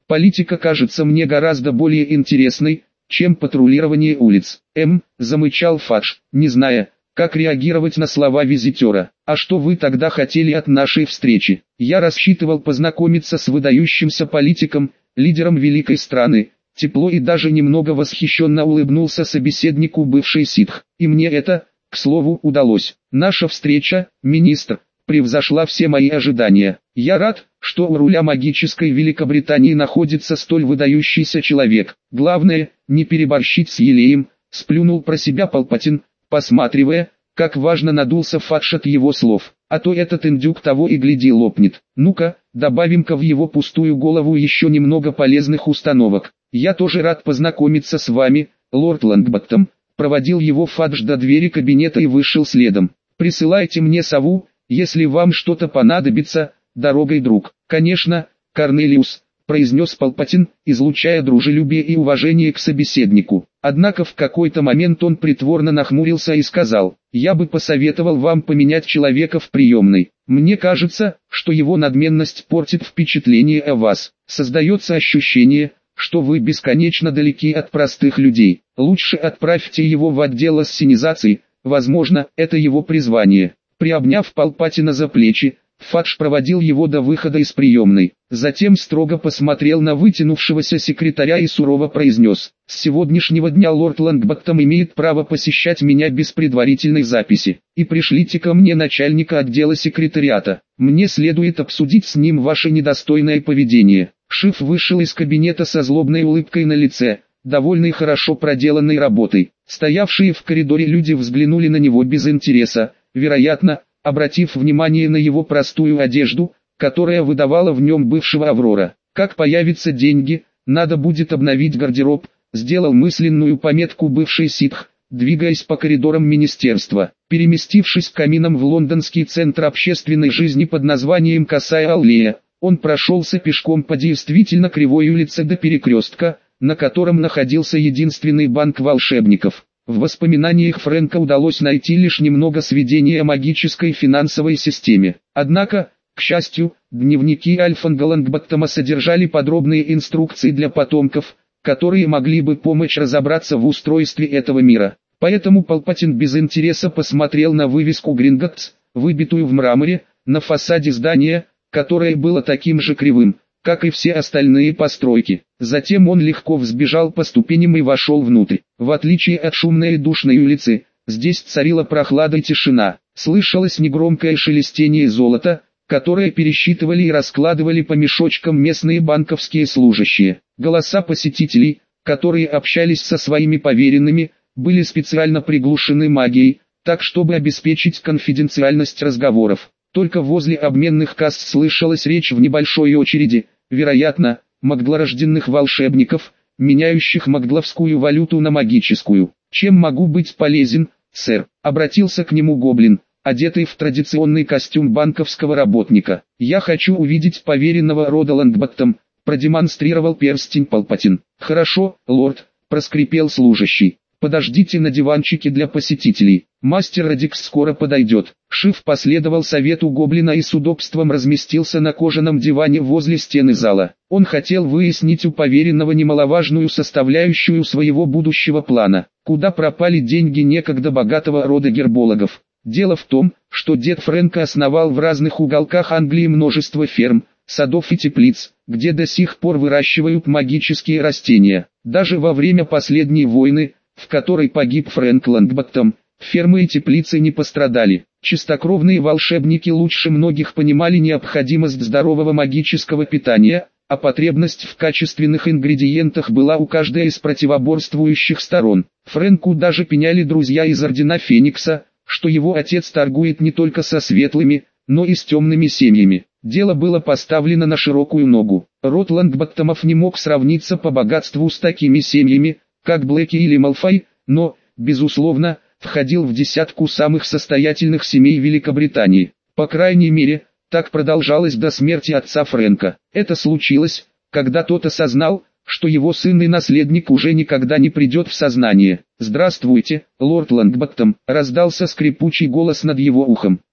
Политика кажется мне гораздо более интересной, чем патрулирование улиц. М, замычал Фадж, не зная, как реагировать на слова визитера. А что вы тогда хотели от нашей встречи? Я рассчитывал познакомиться с выдающимся политиком, лидером великой страны. Тепло и даже немного восхищенно улыбнулся собеседнику бывший ситх. И мне это, к слову, удалось. Наша встреча, министр, превзошла все мои ожидания. Я рад, что у руля магической Великобритании находится столь выдающийся человек. Главное, не переборщить с елеем, сплюнул про себя Палпатин, посматривая, как важно надулся Фадж от его слов. А то этот индюк того и гляди лопнет. Ну-ка, добавим-ка в его пустую голову еще немного полезных установок. Я тоже рад познакомиться с вами, лорд Лонгботтом. Проводил его Фадж до двери кабинета и вышел следом. Присылайте мне сову, если вам что-то понадобится, дорогой друг. Конечно, Корнелиус, произнес Палпатин, излучая дружелюбие и уважение к собеседнику. Однако в какой-то момент он притворно нахмурился и сказал: «Я бы посоветовал вам поменять человека в приемной. Мне кажется, что его надменность портит впечатление о вас. Создается ощущение, что вы бесконечно далеки от простых людей. Лучше отправьте его в отдел ассенизации, возможно, это его призвание». Приобняв Палпатина за плечи, Фадж проводил его до выхода из приемной. Затем строго посмотрел на вытянувшегося секретаря и сурово произнес: «С сегодняшнего дня лорд Лонгботтом имеет право посещать меня без предварительной записи. И пришлите ко мне начальника отдела секретариата. Мне следует обсудить с ним ваше недостойное поведение». Шиф вышел из кабинета со злобной улыбкой на лице, довольный хорошо проделанной работой. Стоявшие в коридоре люди взглянули на него без интереса, вероятно, обратив внимание на его простую одежду, которая выдавала в нем бывшего Аврора. Как появятся деньги, надо будет обновить гардероб, сделал мысленную пометку бывший ситх, двигаясь по коридорам министерства. Переместившись к каминам в лондонский центр общественной жизни под названием Косая аллея, он прошелся пешком по действительно кривой улице до перекрестка, на котором находился единственный банк волшебников. В воспоминаниях Фрэнка удалось найти лишь немного сведений о магической финансовой системе. Однако, к счастью, дневники Альфонса Лонгботтома содержали подробные инструкции для потомков, которые могли бы помочь разобраться в устройстве этого мира. Поэтому Палпатин без интереса посмотрел на вывеску «Гринготтс», выбитую в мраморе, на фасаде здания, которое было таким же кривым, как и все остальные постройки. Затем он легко взбежал по ступеням и вошел внутрь. В отличие от шумной и душной улицы, здесь царила прохлада и тишина. Слышалось негромкое шелестение золота, которое пересчитывали и раскладывали по мешочкам местные банковские служащие. Голоса посетителей, которые общались со своими поверенными, были специально приглушены магией, так чтобы обеспечить конфиденциальность разговоров. Только возле обменных касс слышалась речь в небольшой очереди, вероятно, маглорожденных волшебников, меняющих магловскую валюту на магическую. «Чем могу быть полезен, сэр?» — обратился к нему гоблин, одетый в традиционный костюм банковского работника. «Я хочу увидеть поверенного рода Лонгботтом», — продемонстрировал перстень Палпатин. «Хорошо, лорд», — проскрипел служащий. «Подождите на диванчике для посетителей. Мастер Радикс скоро подойдет». Шиф последовал совету гоблина и с удобством разместился на кожаном диване возле стены зала. Он хотел выяснить у поверенного немаловажную составляющую своего будущего плана. Куда пропали деньги некогда богатого рода гербологов? Дело в том, что дед Фрэнка основал в разных уголках Англии множество ферм, садов и теплиц, где до сих пор выращивают магические растения. Даже во время последней войны, в которой погиб Фрэнк Лонгботтом, фермы и теплицы не пострадали. Чистокровные волшебники лучше многих понимали необходимость здорового магического питания, а потребность в качественных ингредиентах была у каждой из противоборствующих сторон. Фрэнку даже пеняли друзья из Ордена Феникса, что его отец торгует не только со светлыми, но и с темными семьями. Дело было поставлено на широкую ногу. Род Лонгботтомов не мог сравниться по богатству с такими семьями, как Блэки или Малфой, но, безусловно, входил в десятку самых состоятельных семей Великобритании. По крайней мере, так продолжалось до смерти отца Фрэнка. Это случилось, когда тот осознал, что его сын и наследник уже никогда не придет в сознание. «Здравствуйте, лорд Лонгботтом», — раздался скрипучий голос над его ухом.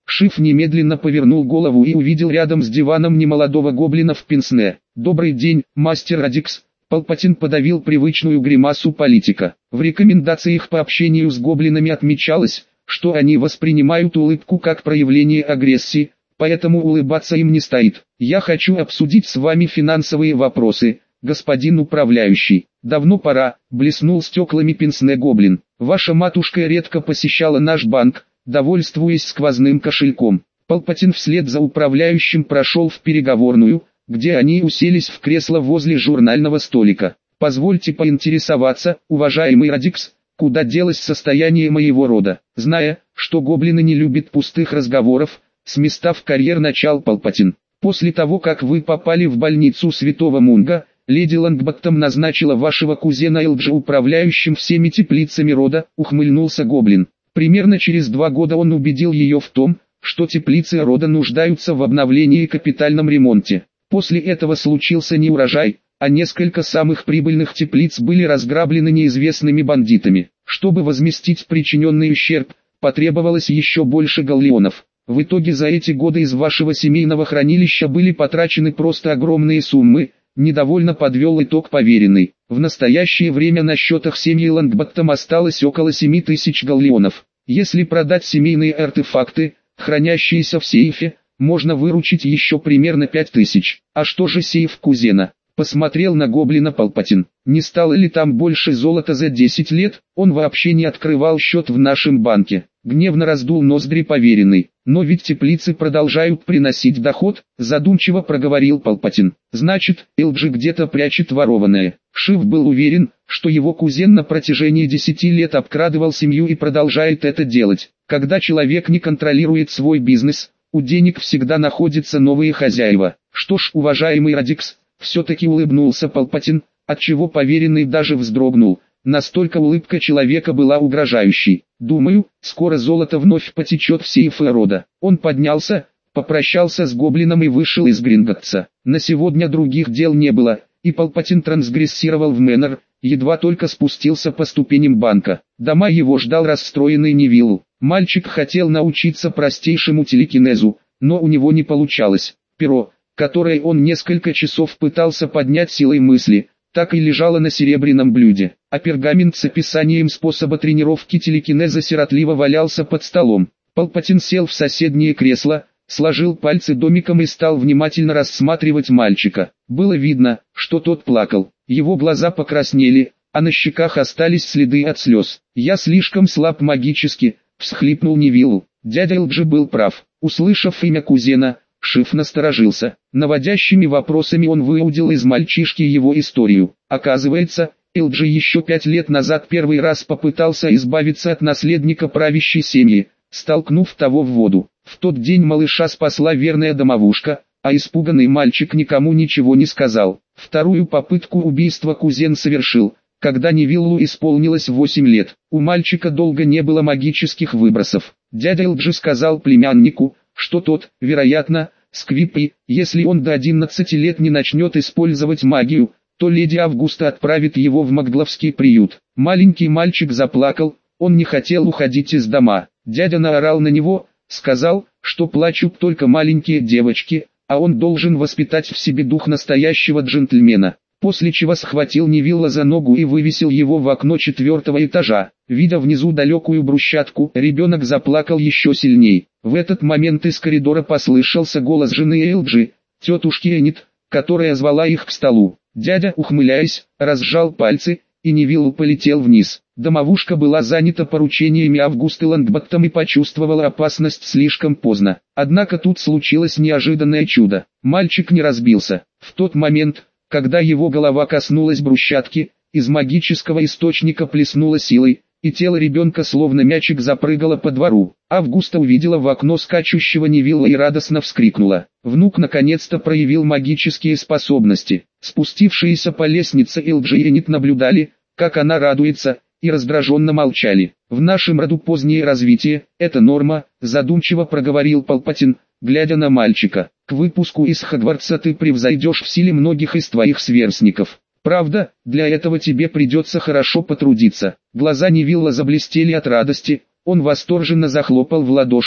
Шиф немедленно повернул голову и увидел рядом с диваном немолодого гоблина в пенсне. «Добрый день, мастер Радикс». Палпатин подавил привычную гримасу политика. В рекомендациях по общению с гоблинами отмечалось, что они воспринимают улыбку как проявление агрессии, поэтому улыбаться им не стоит. «Я хочу обсудить с вами финансовые вопросы, господин управляющий». «Давно пора», — блеснул стеклами пенсне гоблин. «Ваша матушка редко посещала наш банк, довольствуясь сквозным кошельком». Палпатин вслед за управляющим прошел в переговорную, где они уселись в кресло возле журнального столика. «Позвольте поинтересоваться, уважаемый Радикс, куда делось состояние моего рода?» Зная, что гоблины не любят пустых разговоров, с места в карьер начал Палпатин. «После того, как вы попали в больницу Святого Мунга, леди Лонгботтом назначила вашего кузена Элджи управляющим всеми теплицами рода», — ухмыльнулся гоблин. «Примерно через два года он убедил ее в том, что теплицы рода нуждаются в обновлении и капитальном ремонте. После этого случился неурожай, а несколько самых прибыльных теплиц были разграблены неизвестными бандитами. Чтобы возместить причиненный ущерб, потребовалось еще больше галлеонов. В итоге за эти годы из вашего семейного хранилища были потрачены просто огромные суммы», — недовольно подвел итог поверенный. «В настоящее время на счетах семьи Лонгботтом осталось около семи тысяч галлеонов. Если продать семейные артефакты, хранящиеся в сейфе, можно выручить еще примерно пять тысяч. А что же сейф кузена?» Посмотрел на гоблина Палпатин. «Не стало ли там больше золота за десять лет? Он вообще не открывал счет в нашем банке». Гневно раздул ноздри поверенный. «Но ведь теплицы продолжают приносить доход», задумчиво проговорил Палпатин. «Значит, Элджи где-то прячет ворованное». Шиф был уверен, что его кузен на протяжении десяти лет обкрадывал семью и продолжает это делать. Когда человек не контролирует свой бизнес, у денег всегда находятся новые хозяева. «Что ж, уважаемый Радикс», все-таки улыбнулся Палпатин, отчего поверенный даже вздрогнул. Настолько улыбка человека была угрожающей. «Думаю, скоро золото вновь потечет в сейфы рода». Он поднялся, попрощался с гоблином и вышел из Гринготца. На сегодня других дел не было, и Палпатин трансгрессировал в Мэннер, едва только спустился по ступеням банка. Дома его ждал расстроенный Невилл. Мальчик хотел научиться простейшему телекинезу, но у него не получалось. Перо, которое он несколько часов пытался поднять силой мысли, так и лежало на серебряном блюде, а пергамент с описанием способа тренировки телекинеза сиротливо валялся под столом. Палпатин сел в соседнее кресло, сложил пальцы домиком и стал внимательно рассматривать мальчика. Было видно, что тот плакал, его глаза покраснели, а на щеках остались следы от слез. «Я слишком слаб магически», — всхлипнул Невилл. Дядя Элджи был прав. Услышав имя кузена, Шиф насторожился. Наводящими вопросами он выудил из мальчишки его историю. Оказывается, Элджи еще пять лет назад первый раз попытался избавиться от наследника правящей семьи, столкнув того в воду. В тот день малыша спасла верная домовушка, а испуганный мальчик никому ничего не сказал. Вторую попытку убийства кузен совершил, когда Невиллу исполнилось восемь лет. У мальчика долго не было магических выбросов. Дядя Элджи сказал племяннику, что тот, вероятно, Сквипи, если он до одиннадцати лет не начнет использовать магию, то леди Августа отправит его в Магдловский приют. Маленький мальчик заплакал, он не хотел уходить из дома. Дядя наорал на него, сказал, что плачут только маленькие девочки, а он должен воспитать в себе дух настоящего джентльмена. После чего схватил Невилла за ногу и вывесил его в окно четвертого этажа. Видя внизу далекую брусчатку, ребенок заплакал еще сильней. В этот момент из коридора послышался голос жены Элджи, тетушки Энит, которая звала их к столу. Дядя, ухмыляясь, разжал пальцы, и Невилл полетел вниз. Домовушка была занята поручениями Августы Лонгботтом и почувствовала опасность слишком поздно. Однако тут случилось неожиданное чудо. Мальчик не разбился. В тот момент, когда его голова коснулась брусчатки, из магического источника плеснуло силой, и тело ребенка словно мячик запрыгало по двору. Августа увидела в окно скачущего Невилла и радостно вскрикнула. Внук наконец-то проявил магические способности. Спустившиеся по лестнице Элджи и Энит наблюдали, как она радуется, и раздраженно молчали. «В нашем роду позднее развитие, это норма», задумчиво проговорил Палпатин, глядя на мальчика. «К выпуску из Хогвартса ты превзойдешь в силе многих из твоих сверстников. Правда, для этого тебе придется хорошо потрудиться». Глаза Невилла заблестели от радости, он восторженно захлопал в ладоши.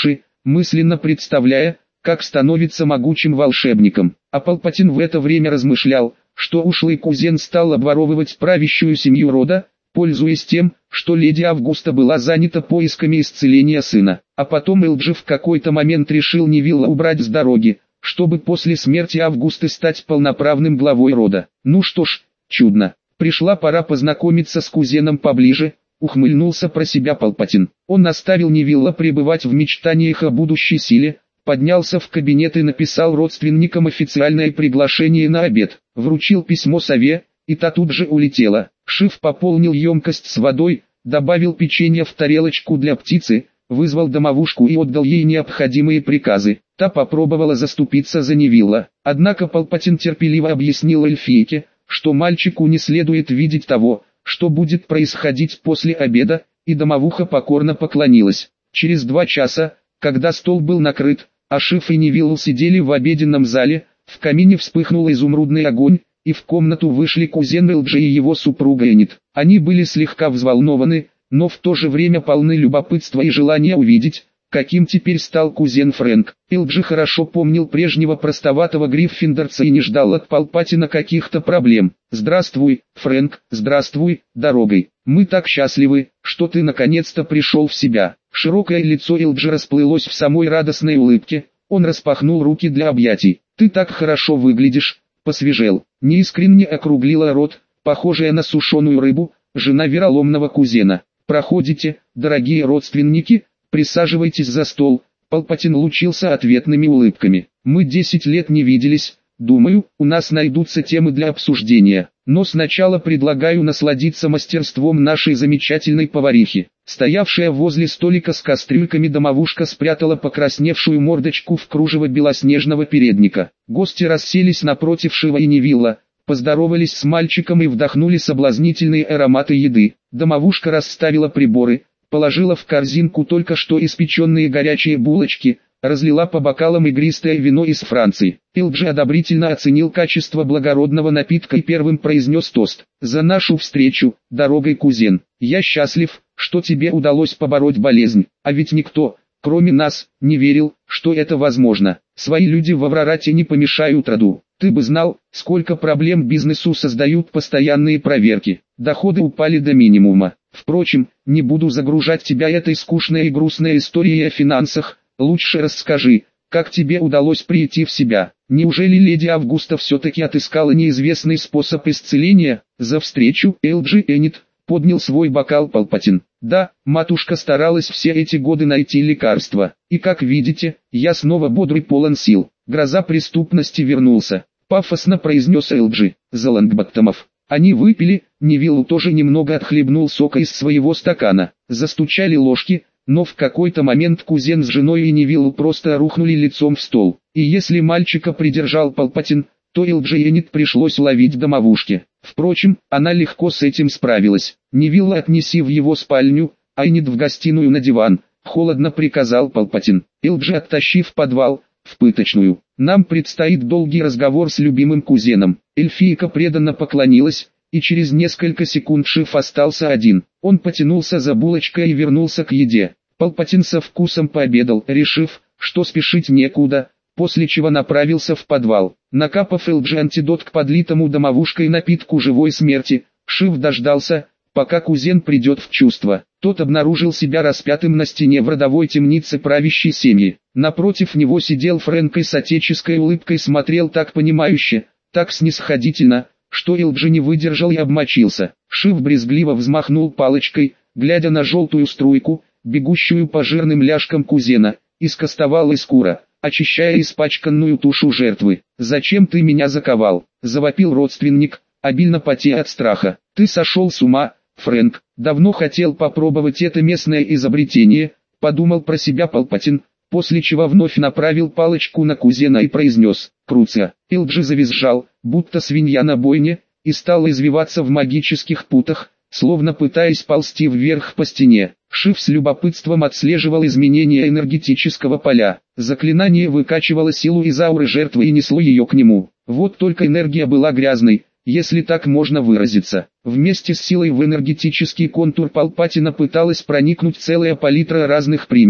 мысленно представляя, как становится могучим волшебником. А Палпатин в это время размышлял, что ушлый кузен стал обворовывать правящую семью рода, пользуясь тем, что леди Августа была занята поисками исцеления сына. А потом Элджи в какой-то момент решил Невилла убрать с дороги, чтобы после смерти Августы стать полноправным главой рода. Ну что ж, чудно. Пришла пора познакомиться с кузеном поближе, ухмыльнулся про себя Палпатин. Он оставил Невилла пребывать в мечтаниях о будущей силе, поднялся в кабинет и написал родственникам официальное приглашение на обед. Вручил письмо сове, и та тут же улетела. Шиф пополнил емкость с водой, добавил печенье в тарелочку для птицы, вызвал домовушку и отдал ей необходимые приказы. Та попробовала заступиться за Невилла. Однако Палпатин терпеливо объяснил эльфийке, что мальчику не следует видеть того, что будет происходить после обеда, и домовуха покорно поклонилась. Через два часа, когда стол был накрыт, а Шиф и Невилл сидели в обеденном зале, в камине вспыхнул изумрудный огонь, и в комнату вышли кузен Элджи и его супруга Энит. Они были слегка взволнованы, но в то же время полны любопытства и желания увидеть, каким теперь стал кузен Фрэнк. Элджи хорошо помнил прежнего простоватого гриффиндорца и не ждал от Палпатина каких-то проблем. «Здравствуй, Фрэнк, здравствуй, дорогой. Мы так счастливы, что ты наконец-то пришел в себя». Широкое лицо Элджи расплылось в самой радостной улыбке, он распахнул руки для объятий. «Ты так хорошо выглядишь, посвежел». Неискренне округлила рот, похожая на сушеную рыбу, жена вероломного кузена. «Проходите, дорогие родственники, присаживайтесь за стол». Палпатин лучился ответными улыбками. «Мы десять лет не виделись, думаю, у нас найдутся темы для обсуждения. Но сначала предлагаю насладиться мастерством нашей замечательной поварихи». Стоявшая возле столика с кастрюльками домовушка спрятала покрасневшую мордочку в кружево белоснежного передника. Гости расселись напротив Шива и Невилла, поздоровались с мальчиком и вдохнули соблазнительные ароматы еды. Домовушка расставила приборы, положила в корзинку только что испеченные горячие булочки, разлила по бокалам игристое вино из Франции. Элджи одобрительно оценил качество благородного напитка и первым произнес тост. «За нашу встречу, дорогой кузен. Я счастлив, что тебе удалось побороть болезнь, а ведь никто, кроме нас, не верил, что это возможно. Свои люди в Аврорате не помешают роду. Ты бы знал, сколько проблем бизнесу создают постоянные проверки. Доходы упали до минимума. Впрочем, не буду загружать тебя этой скучной и грустной историей о финансах. Лучше расскажи, как тебе удалось прийти в себя. Неужели леди Августа все-таки отыскала неизвестный способ исцеления?» «За встречу, Элджи Энит», поднял свой бокал Палпатин. «Да, матушка старалась все эти годы найти лекарство. И как видите, я снова бодрый, полон сил. Гроза преступности вернулся», пафосно произнес Элджи. «За Лонгботтомов». Они выпили, Невилл тоже немного отхлебнул сока из своего стакана. Застучали ложки, но в какой-то момент кузен с женой и Невилл просто рухнули лицом в стол. И если мальчика придержал Палпатин, то Элджи Энит пришлось ловить домовушке. Впрочем, она легко с этим справилась. «Невилла отнеси в его спальню, а Энит в гостиную на диван», холодно приказал Палпатин. Элджи оттащив подвал, в пыточную. «Нам предстоит долгий разговор с любимым кузеном». Эльфийка преданно поклонилась, и через несколько секунд Шиф остался один. Он потянулся за булочкой и вернулся к еде. Палпатин со вкусом пообедал, решив, что спешить некуда, после чего направился в подвал. Накапав Элджи антидот к подлитому домовушкой напитку живой смерти, Шиф дождался, пока кузен придет в чувство. Тот обнаружил себя распятым на стене в родовой темнице правящей семьи. Напротив него сидел Фрэнк и с отеческой улыбкой смотрел так понимающе, так снисходительно, что Элджи не выдержал и обмочился. Шиф брезгливо взмахнул палочкой, глядя на желтую струйку, бегущую по жирным ляжкам кузена, и скостовал из кура, очищая испачканную тушу жертвы. «Зачем ты меня заковал?» – завопил родственник, обильно потея от страха. «Ты сошел с ума, Фрэнк. Давно хотел попробовать это местное изобретение», – подумал про себя Палпатин, после чего вновь направил палочку на кузена и произнес «Круца». Элджи завизжал, будто свинья на бойне, и стал извиваться в магических путах, словно пытаясь ползти вверх по стене. Шиф с любопытством отслеживал изменения энергетического поля. Заклинание выкачивало силу из ауры жертвы и несло ее к нему. Вот только энергия была грязной, если так можно выразиться. Вместе с силой в энергетический контур Палпатина пыталась проникнуть целая палитра разных примесей.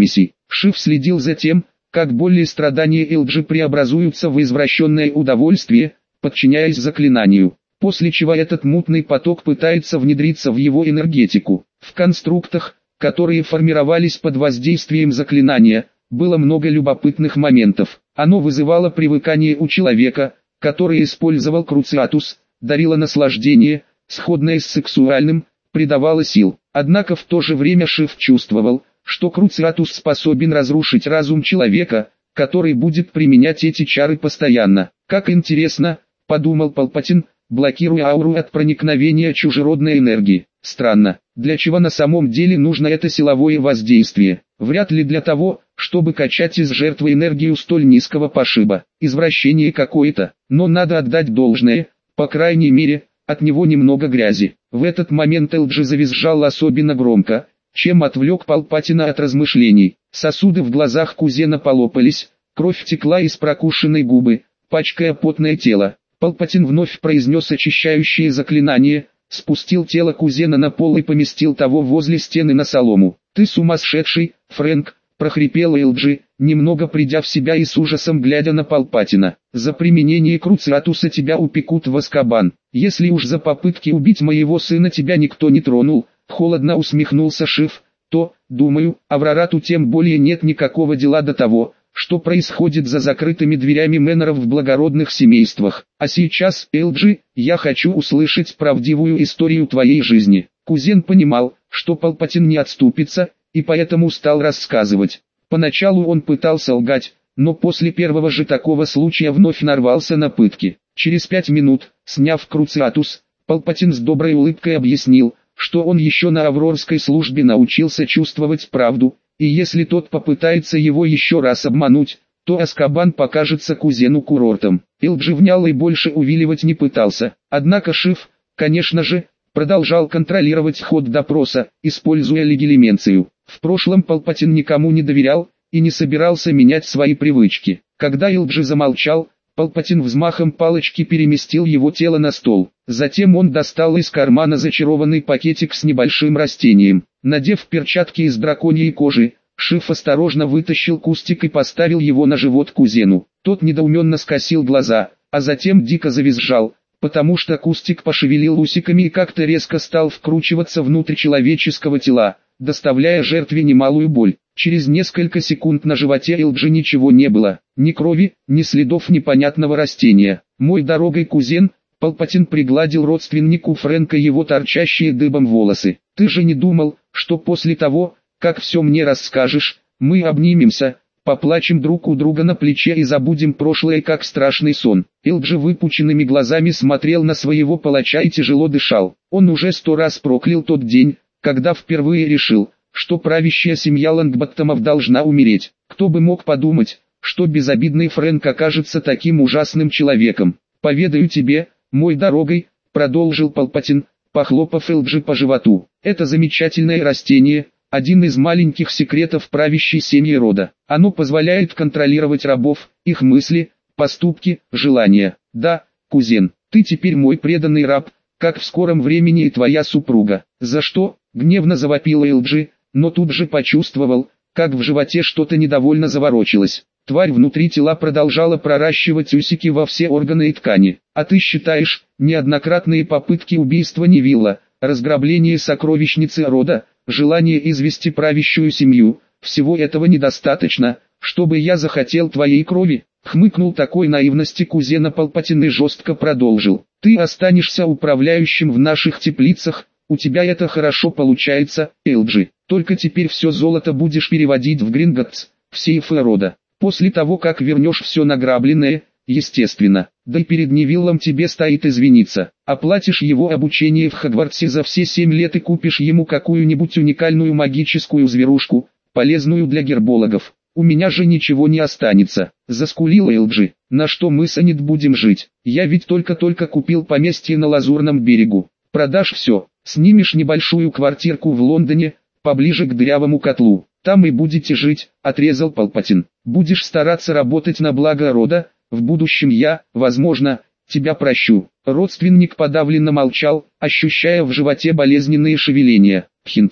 Шиф следил за тем, как боль и страдания Элджи преобразуются в извращенное удовольствие, подчиняясь заклинанию, после чего этот мутный поток пытается внедриться в его энергетику. В конструктах, которые формировались под воздействием заклинания, было много любопытных моментов. Оно вызывало привыкание у человека, который использовал Круциатус, дарило наслаждение, сходное с сексуальным, придавало сил. Однако в то же время Шиф чувствовал, что Круциатус способен разрушить разум человека, который будет применять эти чары постоянно. «Как интересно», — подумал Палпатин, блокируя ауру от проникновения чужеродной энергии. «Странно, для чего на самом деле нужно это силовое воздействие? Вряд ли для того, чтобы качать из жертвы энергию столь низкого пошиба. Извращение какое-то, но надо отдать должное, по крайней мере, от него немного грязи». В этот момент Элджи завизжал особенно громко, чем отвлек Палпатина от размышлений. Сосуды в глазах кузена полопались, кровь текла из прокушенной губы, пачкая потное тело. Палпатин вновь произнес очищающее заклинание, спустил тело кузена на пол и поместил того возле стены на солому. «Ты сумасшедший, Фрэнк!» — прохрипел Элджи, немного придя в себя и с ужасом глядя на Палпатина. «За применение Круциатуса тебя упекут в Азкабан. Если уж за попытки убить моего сына тебя никто не тронул», — холодно усмехнулся Шиф, «то, думаю, Аврарату тем более нет никакого дела до того, что происходит за закрытыми дверями Мэннеров в благородных семействах. А сейчас, Элджи, я хочу услышать правдивую историю твоей жизни». Кузен понимал, что Палпатин не отступится, и поэтому стал рассказывать. Поначалу он пытался лгать, но после первого же такого случая вновь нарвался на пытки. Через пять минут, сняв Круциатус, Палпатин с доброй улыбкой объяснил, что он еще на аврорской службе научился чувствовать правду, и если тот попытается его еще раз обмануть, то Азкабан покажется кузену курортом. Элджи внял и больше увиливать не пытался. Однако Шиф, конечно же, продолжал контролировать ход допроса, используя легилименцию. В прошлом Палпатин никому не доверял и не собирался менять свои привычки. Когда Элджи замолчал, Палпатин взмахом палочки переместил его тело на стол. Затем он достал из кармана зачарованный пакетик с небольшим растением. Надев перчатки из драконьей кожи, Шиф осторожно вытащил кустик и поставил его на живот кузену. Тот недоуменно скосил глаза, а затем дико завизжал, потому что кустик пошевелил усиками и как-то резко стал вкручиваться внутрь человеческого тела, доставляя жертве немалую боль. Через несколько секунд на животе Элджи ничего не было, ни крови, ни следов непонятного растения. «Мой дорогой кузен», — Палпатин пригладил родственнику Фрэнка его торчащие дыбом волосы, «ты же не думал, что после того, как все мне расскажешь, мы обнимемся, поплачем друг у друга на плече и забудем прошлое как страшный сон». Элджи выпученными глазами смотрел на своего палача и тяжело дышал. Он уже сто раз проклял тот день, когда впервые решил, что правящая семья Лонгботтомов должна умереть. Кто бы мог подумать, что безобидный Фрэнк окажется таким ужасным человеком. «Поведаю тебе, мой дорогой», — продолжил Палпатин, похлопав Элджи по животу. «Это замечательное растение, один из маленьких секретов правящей семьи рода. Оно позволяет контролировать рабов, их мысли, поступки, желания. Да, кузен, ты теперь мой преданный раб, как в скором времени и твоя супруга». «За что?» — гневно завопила Элджи, но тут же почувствовал, как в животе что-то недовольно заворочилось. Тварь внутри тела продолжала проращивать усики во все органы и ткани. «А ты считаешь, неоднократные попытки убийства Невилла, разграбление сокровищницы рода, желание извести правящую семью, всего этого недостаточно, чтобы я захотел твоей крови?» Хмыкнул такой наивности кузена Палпатин и жестко продолжил. «Ты останешься управляющим в наших теплицах, у тебя это хорошо получается, Элджи. Только теперь все золото будешь переводить в Гринготтс, в сейфы рода. После того, как вернешь все награбленное, естественно. Да и перед Невиллом тебе стоит извиниться. Оплатишь его обучение в Хогвартсе за все семь лет и купишь ему какую-нибудь уникальную магическую зверушку, полезную для гербологов. У меня же ничего не останется», — заскулил Элджи. «На что мы с Анит будем жить? Я ведь только-только купил поместье на Лазурном берегу. Продашь все, снимешь небольшую квартирку в Лондоне, поближе к дырявому котлу. Там и будете жить», — отрезал Палпатин. «Будешь стараться работать на благо рода, в будущем я, возможно, тебя прощу». Родственник подавленно молчал, ощущая в животе болезненные шевеления. «Хинки».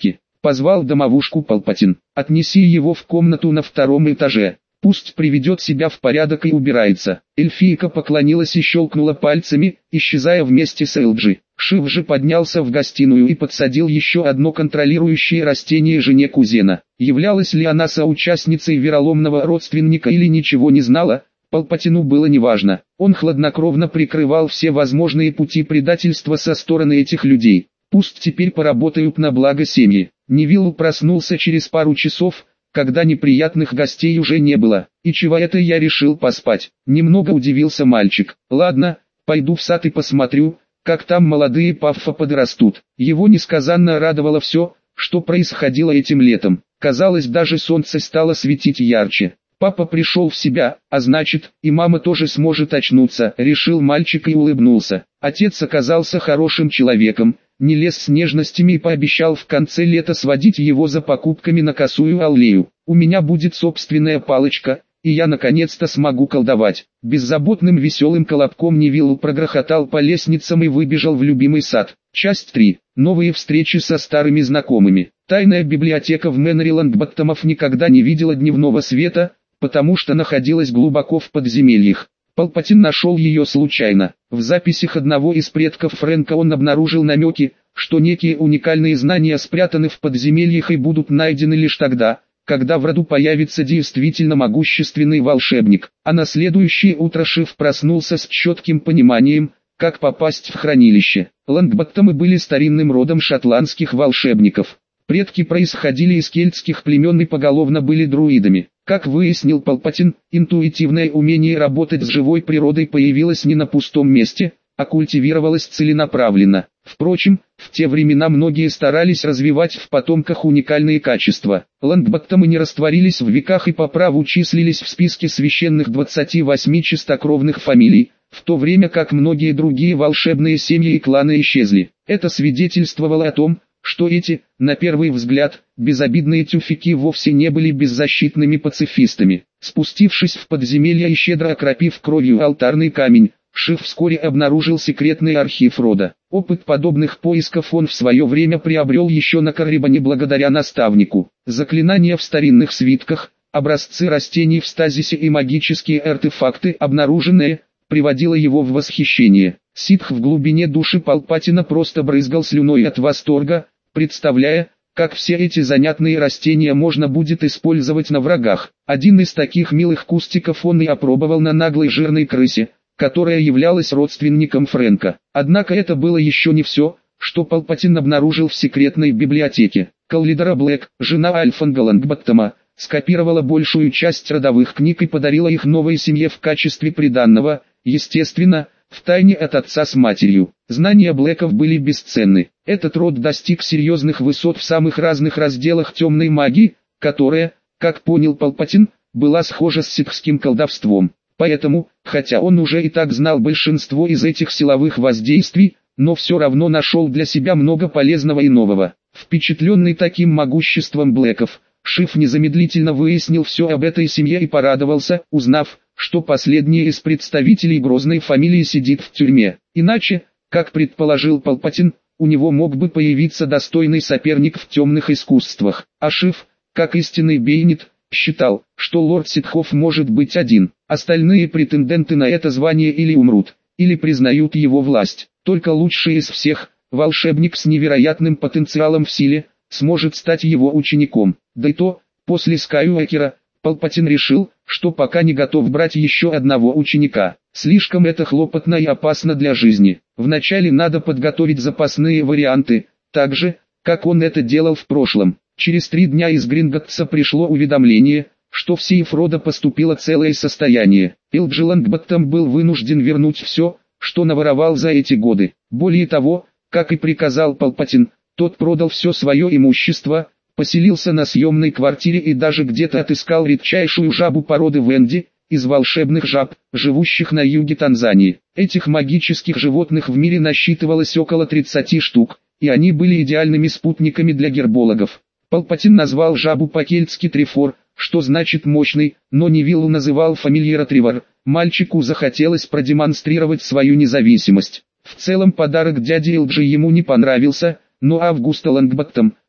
Позвал домовушку Палпатин. Отнеси его в комнату на втором этаже. Пусть приведет себя в порядок и убирается. Эльфийка поклонилась и щелкнула пальцами, исчезая вместе с Элджи. Шив же поднялся в гостиную и подсадил еще одно контролирующее растение жене кузена. Являлась ли она соучастницей вероломного родственника или ничего не знала, Палпатину было неважно. Он хладнокровно прикрывал все возможные пути предательства со стороны этих людей. Пусть теперь поработают на благо семьи. Невилл проснулся через пару часов, когда неприятных гостей уже не было. «И чего это я решил поспать?» Немного удивился мальчик. «Ладно, пойду в сад и посмотрю, как там молодые паффа подрастут». Его несказанно радовало все, что происходило этим летом. Казалось, даже солнце стало светить ярче. Папа пришел в себя, а значит, и мама тоже сможет очнуться, решил мальчик и улыбнулся. Отец оказался хорошим человеком, не лез с нежностями и пообещал в конце лета сводить его за покупками на Косую Аллею. «У меня будет собственная палочка, и я наконец-то смогу колдовать». Беззаботным веселым колобком Невилл прогрохотал по лестницам и выбежал в любимый сад. Часть три. Новые встречи со старыми знакомыми. Тайная библиотека в Мэннере Лонгботтомов никогда не видела дневного света, потому что находилась глубоко в подземельях. Палпатин нашел ее случайно. В записях одного из предков Фрэнка он обнаружил намеки, что некие уникальные знания спрятаны в подземельях и будут найдены лишь тогда, когда в роду появится действительно могущественный волшебник. А на следующее утро Шив проснулся с четким пониманием, как попасть в хранилище. Лонгботтомы были старинным родом шотландских волшебников. Предки происходили из кельтских племен и поголовно были друидами. Как выяснил Палпатин, интуитивное умение работать с живой природой появилось не на пустом месте, а культивировалось целенаправленно. Впрочем, в те времена многие старались развивать в потомках уникальные качества. Лонгботтомы не растворились в веках и по праву числились в списке священных двадцати восьми чистокровных фамилий, в то время как многие другие волшебные семьи и кланы исчезли. Это свидетельствовало о том, что эти, на первый взгляд, безобидные тюфяки вовсе не были беззащитными пацифистами. Спустившись в подземелье и щедро окропив кровью алтарный камень, Шив вскоре обнаружил секретный архив рода. Опыт подобных поисков он в свое время приобрел еще на Каррибане благодаря наставнику. Заклинания в старинных свитках, образцы растений в стазисе и магические артефакты, обнаруженные, приводило его в восхищение. Ситх в глубине души Палпатина просто брызгал слюной от восторга, представляя, как все эти занятные растения можно будет использовать на врагах. Один из таких милых кустиков он и опробовал на наглой жирной крысе, которая являлась родственником Фрэнка. Однако это было еще не все, что Палпатин обнаружил в секретной библиотеке. Каллидора Блэк, жена Альфонга Лонгботтома, скопировала большую часть родовых книг и подарила их новой семье в качестве приданного, естественно, втайне от отца с матерью. Знания Блэков были бесценны. Этот род достиг серьезных высот в самых разных разделах темной магии, которая, как понял Палпатин, была схожа с ситхским колдовством. Поэтому, хотя он уже и так знал большинство из этих силовых воздействий, но все равно нашел для себя много полезного и нового. Впечатленный таким могуществом Блэков, Шив незамедлительно выяснил все об этой семье и порадовался, узнав, что последний из представителей грозной фамилии сидит в тюрьме. Иначе, как предположил Палпатин, у него мог бы появиться достойный соперник в темных искусствах. А Шив, как истинный бейнит, считал, что лорд Ситхов может быть один. Остальные претенденты на это звание или умрут, или признают его власть. Только лучший из всех, волшебник с невероятным потенциалом в силе, сможет стать его учеником. Да и то, после Скайуокера, Палпатин решил, что пока не готов брать еще одного ученика. Слишком это хлопотно и опасно для жизни. Вначале надо подготовить запасные варианты, так же, как он это делал в прошлом. Через три дня из Гринготтса пришло уведомление, что в сейф рода поступило целое состояние. Элджи Лонгботтом был вынужден вернуть все, что наворовал за эти годы. Более того, как и приказал Палпатин, тот продал все свое имущество, поселился на съемной квартире и даже где-то отыскал редчайшую жабу породы Венди, из волшебных жаб, живущих на юге Танзании. Этих магических животных в мире насчитывалось около тридцати штук, и они были идеальными спутниками для гербологов. Палпатин назвал жабу по-кельтски Трифор, что значит мощный, но Невиллу называл фамильяра Тривор. Мальчику захотелось продемонстрировать свою независимость. В целом подарок дяди Элджи ему не понравился, но Августа Лонгботтом,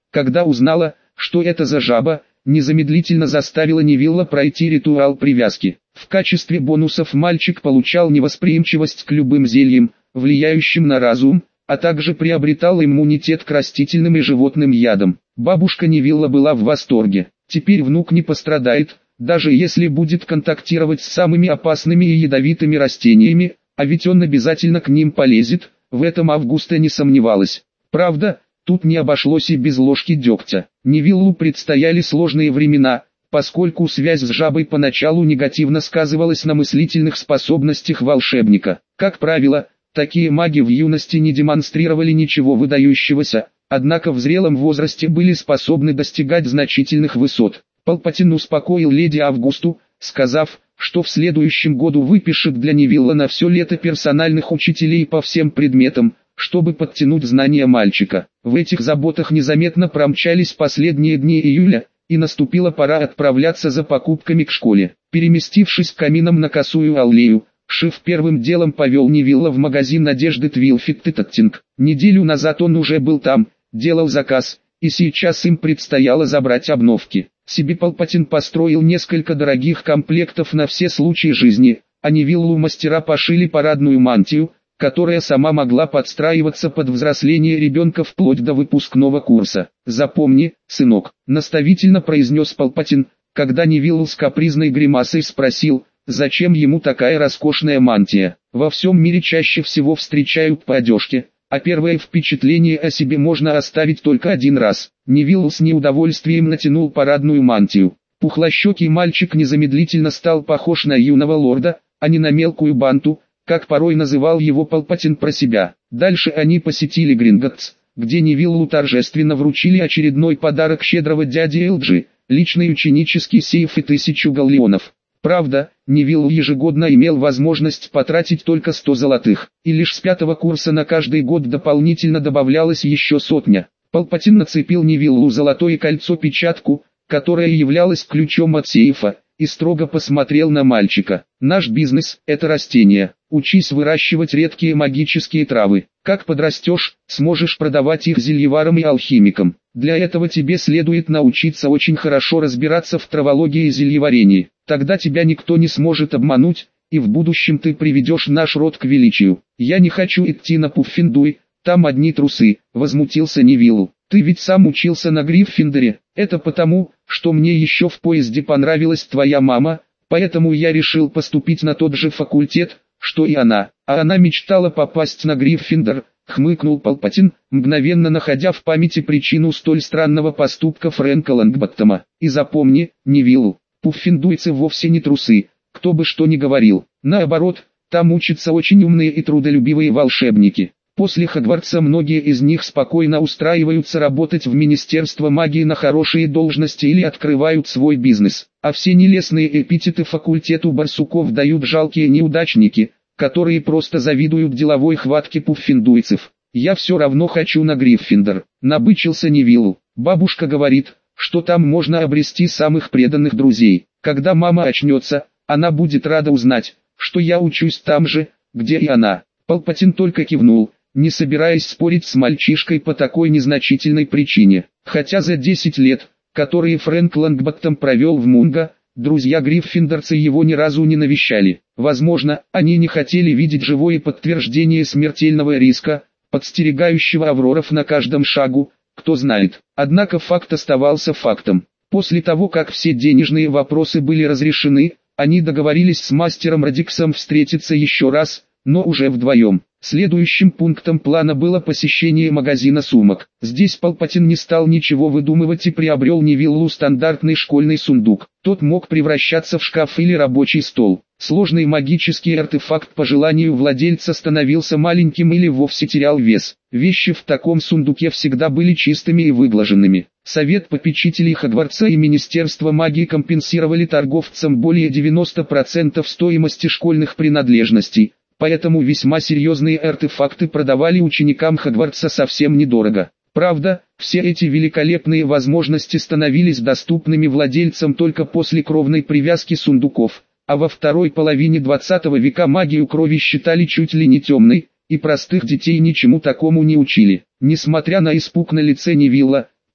когда узнала, что это за жаба, незамедлительно заставила Невилла пройти ритуал привязки. В качестве бонусов мальчик получал невосприимчивость к любым зельям, влияющим на разум, а также приобретал иммунитет к растительным и животным ядам. Бабушка Невилла была в восторге. Теперь внук не пострадает, даже если будет контактировать с самыми опасными и ядовитыми растениями, а ведь он обязательно к ним полезет, в этом Августа не сомневалась. Правда, тут не обошлось и без ложки дегтя. Невиллу предстояли сложные времена, поскольку связь с жабой поначалу негативно сказывалась на мыслительных способностях волшебника. Как правило, такие маги в юности не демонстрировали ничего выдающегося, однако в зрелом возрасте были способны достигать значительных высот. Палпатин успокоил леди Августу, сказав, что в следующем году выпишет для Невилла на все лето персональных учителей по всем предметам, чтобы подтянуть знания мальчика. В этих заботах незаметно промчались последние дни июля, и наступила пора отправляться за покупками к школе. Переместившись к каминам на косую аллею, Шиф первым делом повел Невилла в магазин Надежды Твилфит Теттинг. Неделю назад он уже был там, делал заказ, и сейчас им предстояло забрать обновки. Себе Палпатин построил несколько дорогих комплектов на все случаи жизни, а Невиллу мастера пошили парадную мантию, которая сама могла подстраиваться под взросление ребенка вплоть до выпускного курса. «Запомни, сынок», — наставительно произнес Палпатин, когда Невилл с капризной гримасой спросил, зачем ему такая роскошная мантия. «Во всем мире чаще всего встречают по одежке, а первое впечатление о себе можно оставить только один раз». Невилл с неудовольствием натянул парадную мантию. Пухлощекий мальчик незамедлительно стал похож на юного лорда, а не на мелкую банту, как порой называл его Палпатин про себя. Дальше они посетили Гринготтс, где Невиллу торжественно вручили очередной подарок щедрого дяди Элджи, личный ученический сейф и тысячу галлеонов. Правда, Невилл ежегодно имел возможность потратить только сто золотых, и лишь с пятого курса на каждый год дополнительно добавлялось еще сотня. Палпатин нацепил Невиллу золотое кольцо-печатку, которое являлось ключом от сейфа, и строго посмотрел на мальчика. «Наш бизнес – это растения. Учись выращивать редкие магические травы. Как подрастешь, сможешь продавать их зельеварам и алхимикам. Для этого тебе следует научиться очень хорошо разбираться в травологии и зельеварении. Тогда тебя никто не сможет обмануть, и в будущем ты приведешь наш род к величию. Я не хочу идти на Пуффендуй, там одни трусы», – возмутился Невилл. «Ты ведь сам учился на Гриффиндоре. Это потому, что мне еще в поезде понравилась твоя мама, поэтому я решил поступить на тот же факультет, что и она. А она мечтала попасть на Гриффиндор», — хмыкнул Палпатин, мгновенно находя в памяти причину столь странного поступка Фрэнка Лонгботтома. «И запомни, Невилл, пуффендуйцы вовсе не трусы, кто бы что ни говорил. Наоборот, там учатся очень умные и трудолюбивые волшебники. После Хогвартса многие из них спокойно устраиваются работать в Министерство магии на хорошие должности или открывают свой бизнес, а все нелестные эпитеты факультету барсуков дают жалкие неудачники, которые просто завидуют деловой хватке пуффендуйцев. Я все равно хочу на Гриффиндор», — набычился Невилл. «Бабушка говорит, что там можно обрести самых преданных друзей. Когда мама очнется, она будет рада узнать, что я учусь там же, где и она». Палпатин только кивнул, не собираясь спорить с мальчишкой по такой незначительной причине. Хотя за десять лет, которые Фрэнк Лонгботтом провел в Мунго, друзья гриффиндорцы его ни разу не навещали. Возможно, они не хотели видеть живое подтверждение смертельного риска, подстерегающего Авроров на каждом шагу, кто знает. Однако факт оставался фактом. После того, как все денежные вопросы были разрешены, они договорились с мастером Радиксом встретиться еще раз, но уже вдвоем. Следующим пунктом плана было посещение магазина сумок. Здесь Палпатин не стал ничего выдумывать и приобрел Невиллу стандартный школьный сундук. Тот мог превращаться в шкаф или рабочий стол. Сложный магический артефакт по желанию владельца становился маленьким или вовсе терял вес. Вещи в таком сундуке всегда были чистыми и выглаженными. Совет попечителей Хогвартса и Министерство магии компенсировали торговцам более девяноста процентов стоимости школьных принадлежностей. Поэтому весьма серьезные артефакты продавали ученикам Хогвартса совсем недорого. Правда, все эти великолепные возможности становились доступными владельцам только после кровной привязки сундуков, а во второй половине двадцатого века магию крови считали чуть ли не темной, и простых детей ничему такому не учили. Несмотря на испуг на лице Невилла,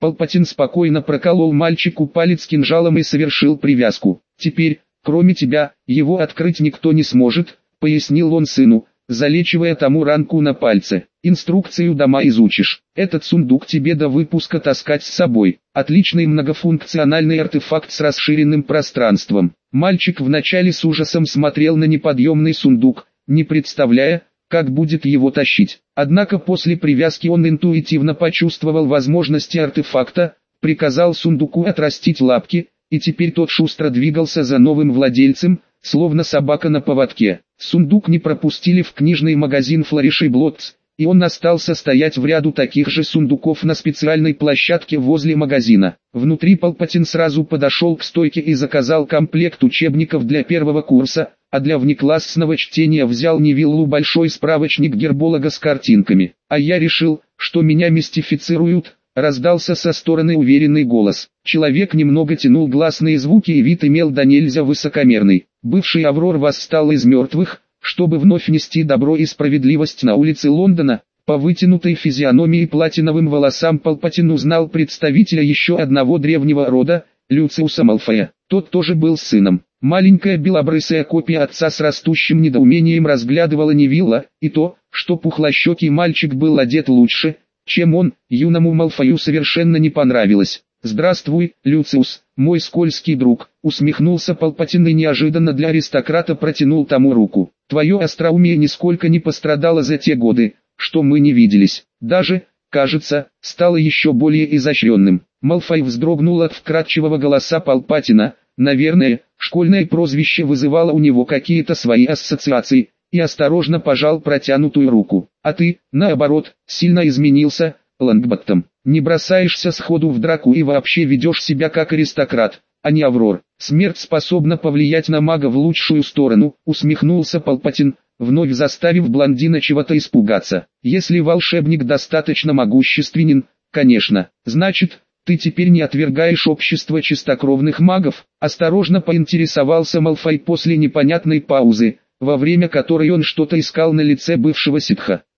Палпатин спокойно проколол мальчику палец кинжалом и совершил привязку. «Теперь, кроме тебя, его открыть никто не сможет», — пояснил он сыну, залечивая тому ранку на пальце. «Инструкцию дома изучишь. Этот сундук тебе до выпуска таскать с собой. Отличный многофункциональный артефакт с расширенным пространством». Мальчик вначале с ужасом смотрел на неподъемный сундук, не представляя, как будет его тащить. Однако после привязки он интуитивно почувствовал возможности артефакта, приказал сундуку отрастить лапки, и теперь тот шустро двигался за новым владельцем, словно собака на поводке. Сундук не пропустили в книжный магазин Flourish и Blotts, и он остался стоять в ряду таких же сундуков на специальной площадке возле магазина. Внутри Палпатин сразу подошел к стойке и заказал комплект учебников для первого курса, а для внеклассного чтения взял Невиллу большой справочник герболога с картинками. «А я решил, что меня мистифицируют», — раздался со стороны уверенный голос. Человек немного тянул гласные звуки и вид имел до нельзя высокомерный. Бывший Аврор восстал из мертвых, чтобы вновь нести добро и справедливость на улице Лондона. По вытянутой физиономии и платиновым волосам Палпатин узнал представителя еще одного древнего рода, Люциуса Малфоя. Тот тоже был сыном. Маленькая белобрысая копия отца с растущим недоумением разглядывала Невилла, и то, что пухлощекий мальчик был одет лучше, чем он, юному Малфою совершенно не понравилось. «Здравствуй, Люциус, мой скользкий друг», — усмехнулся Палпатин и неожиданно для аристократа протянул тому руку. «Твое остроумие нисколько не пострадало за те годы, что мы не виделись. Даже, кажется, стало еще более изощренным». Малфой вздрогнул от вкрадчивого голоса Палпатина. Наверное, школьное прозвище вызывало у него какие-то свои ассоциации, и осторожно пожал протянутую руку. «А ты, наоборот, сильно изменился, Лонгботтом. Не бросаешься сходу в драку и вообще ведешь себя как аристократ, а не Аврор. Смерть способна повлиять на мага в лучшую сторону», — усмехнулся Палпатин, вновь заставив блондина чего-то испугаться. «Если волшебник достаточно могущественен, конечно, значит, ты теперь не отвергаешь общество чистокровных магов?» — осторожно поинтересовался Малфой после непонятной паузы, во время которой он что-то искал на лице бывшего ситха.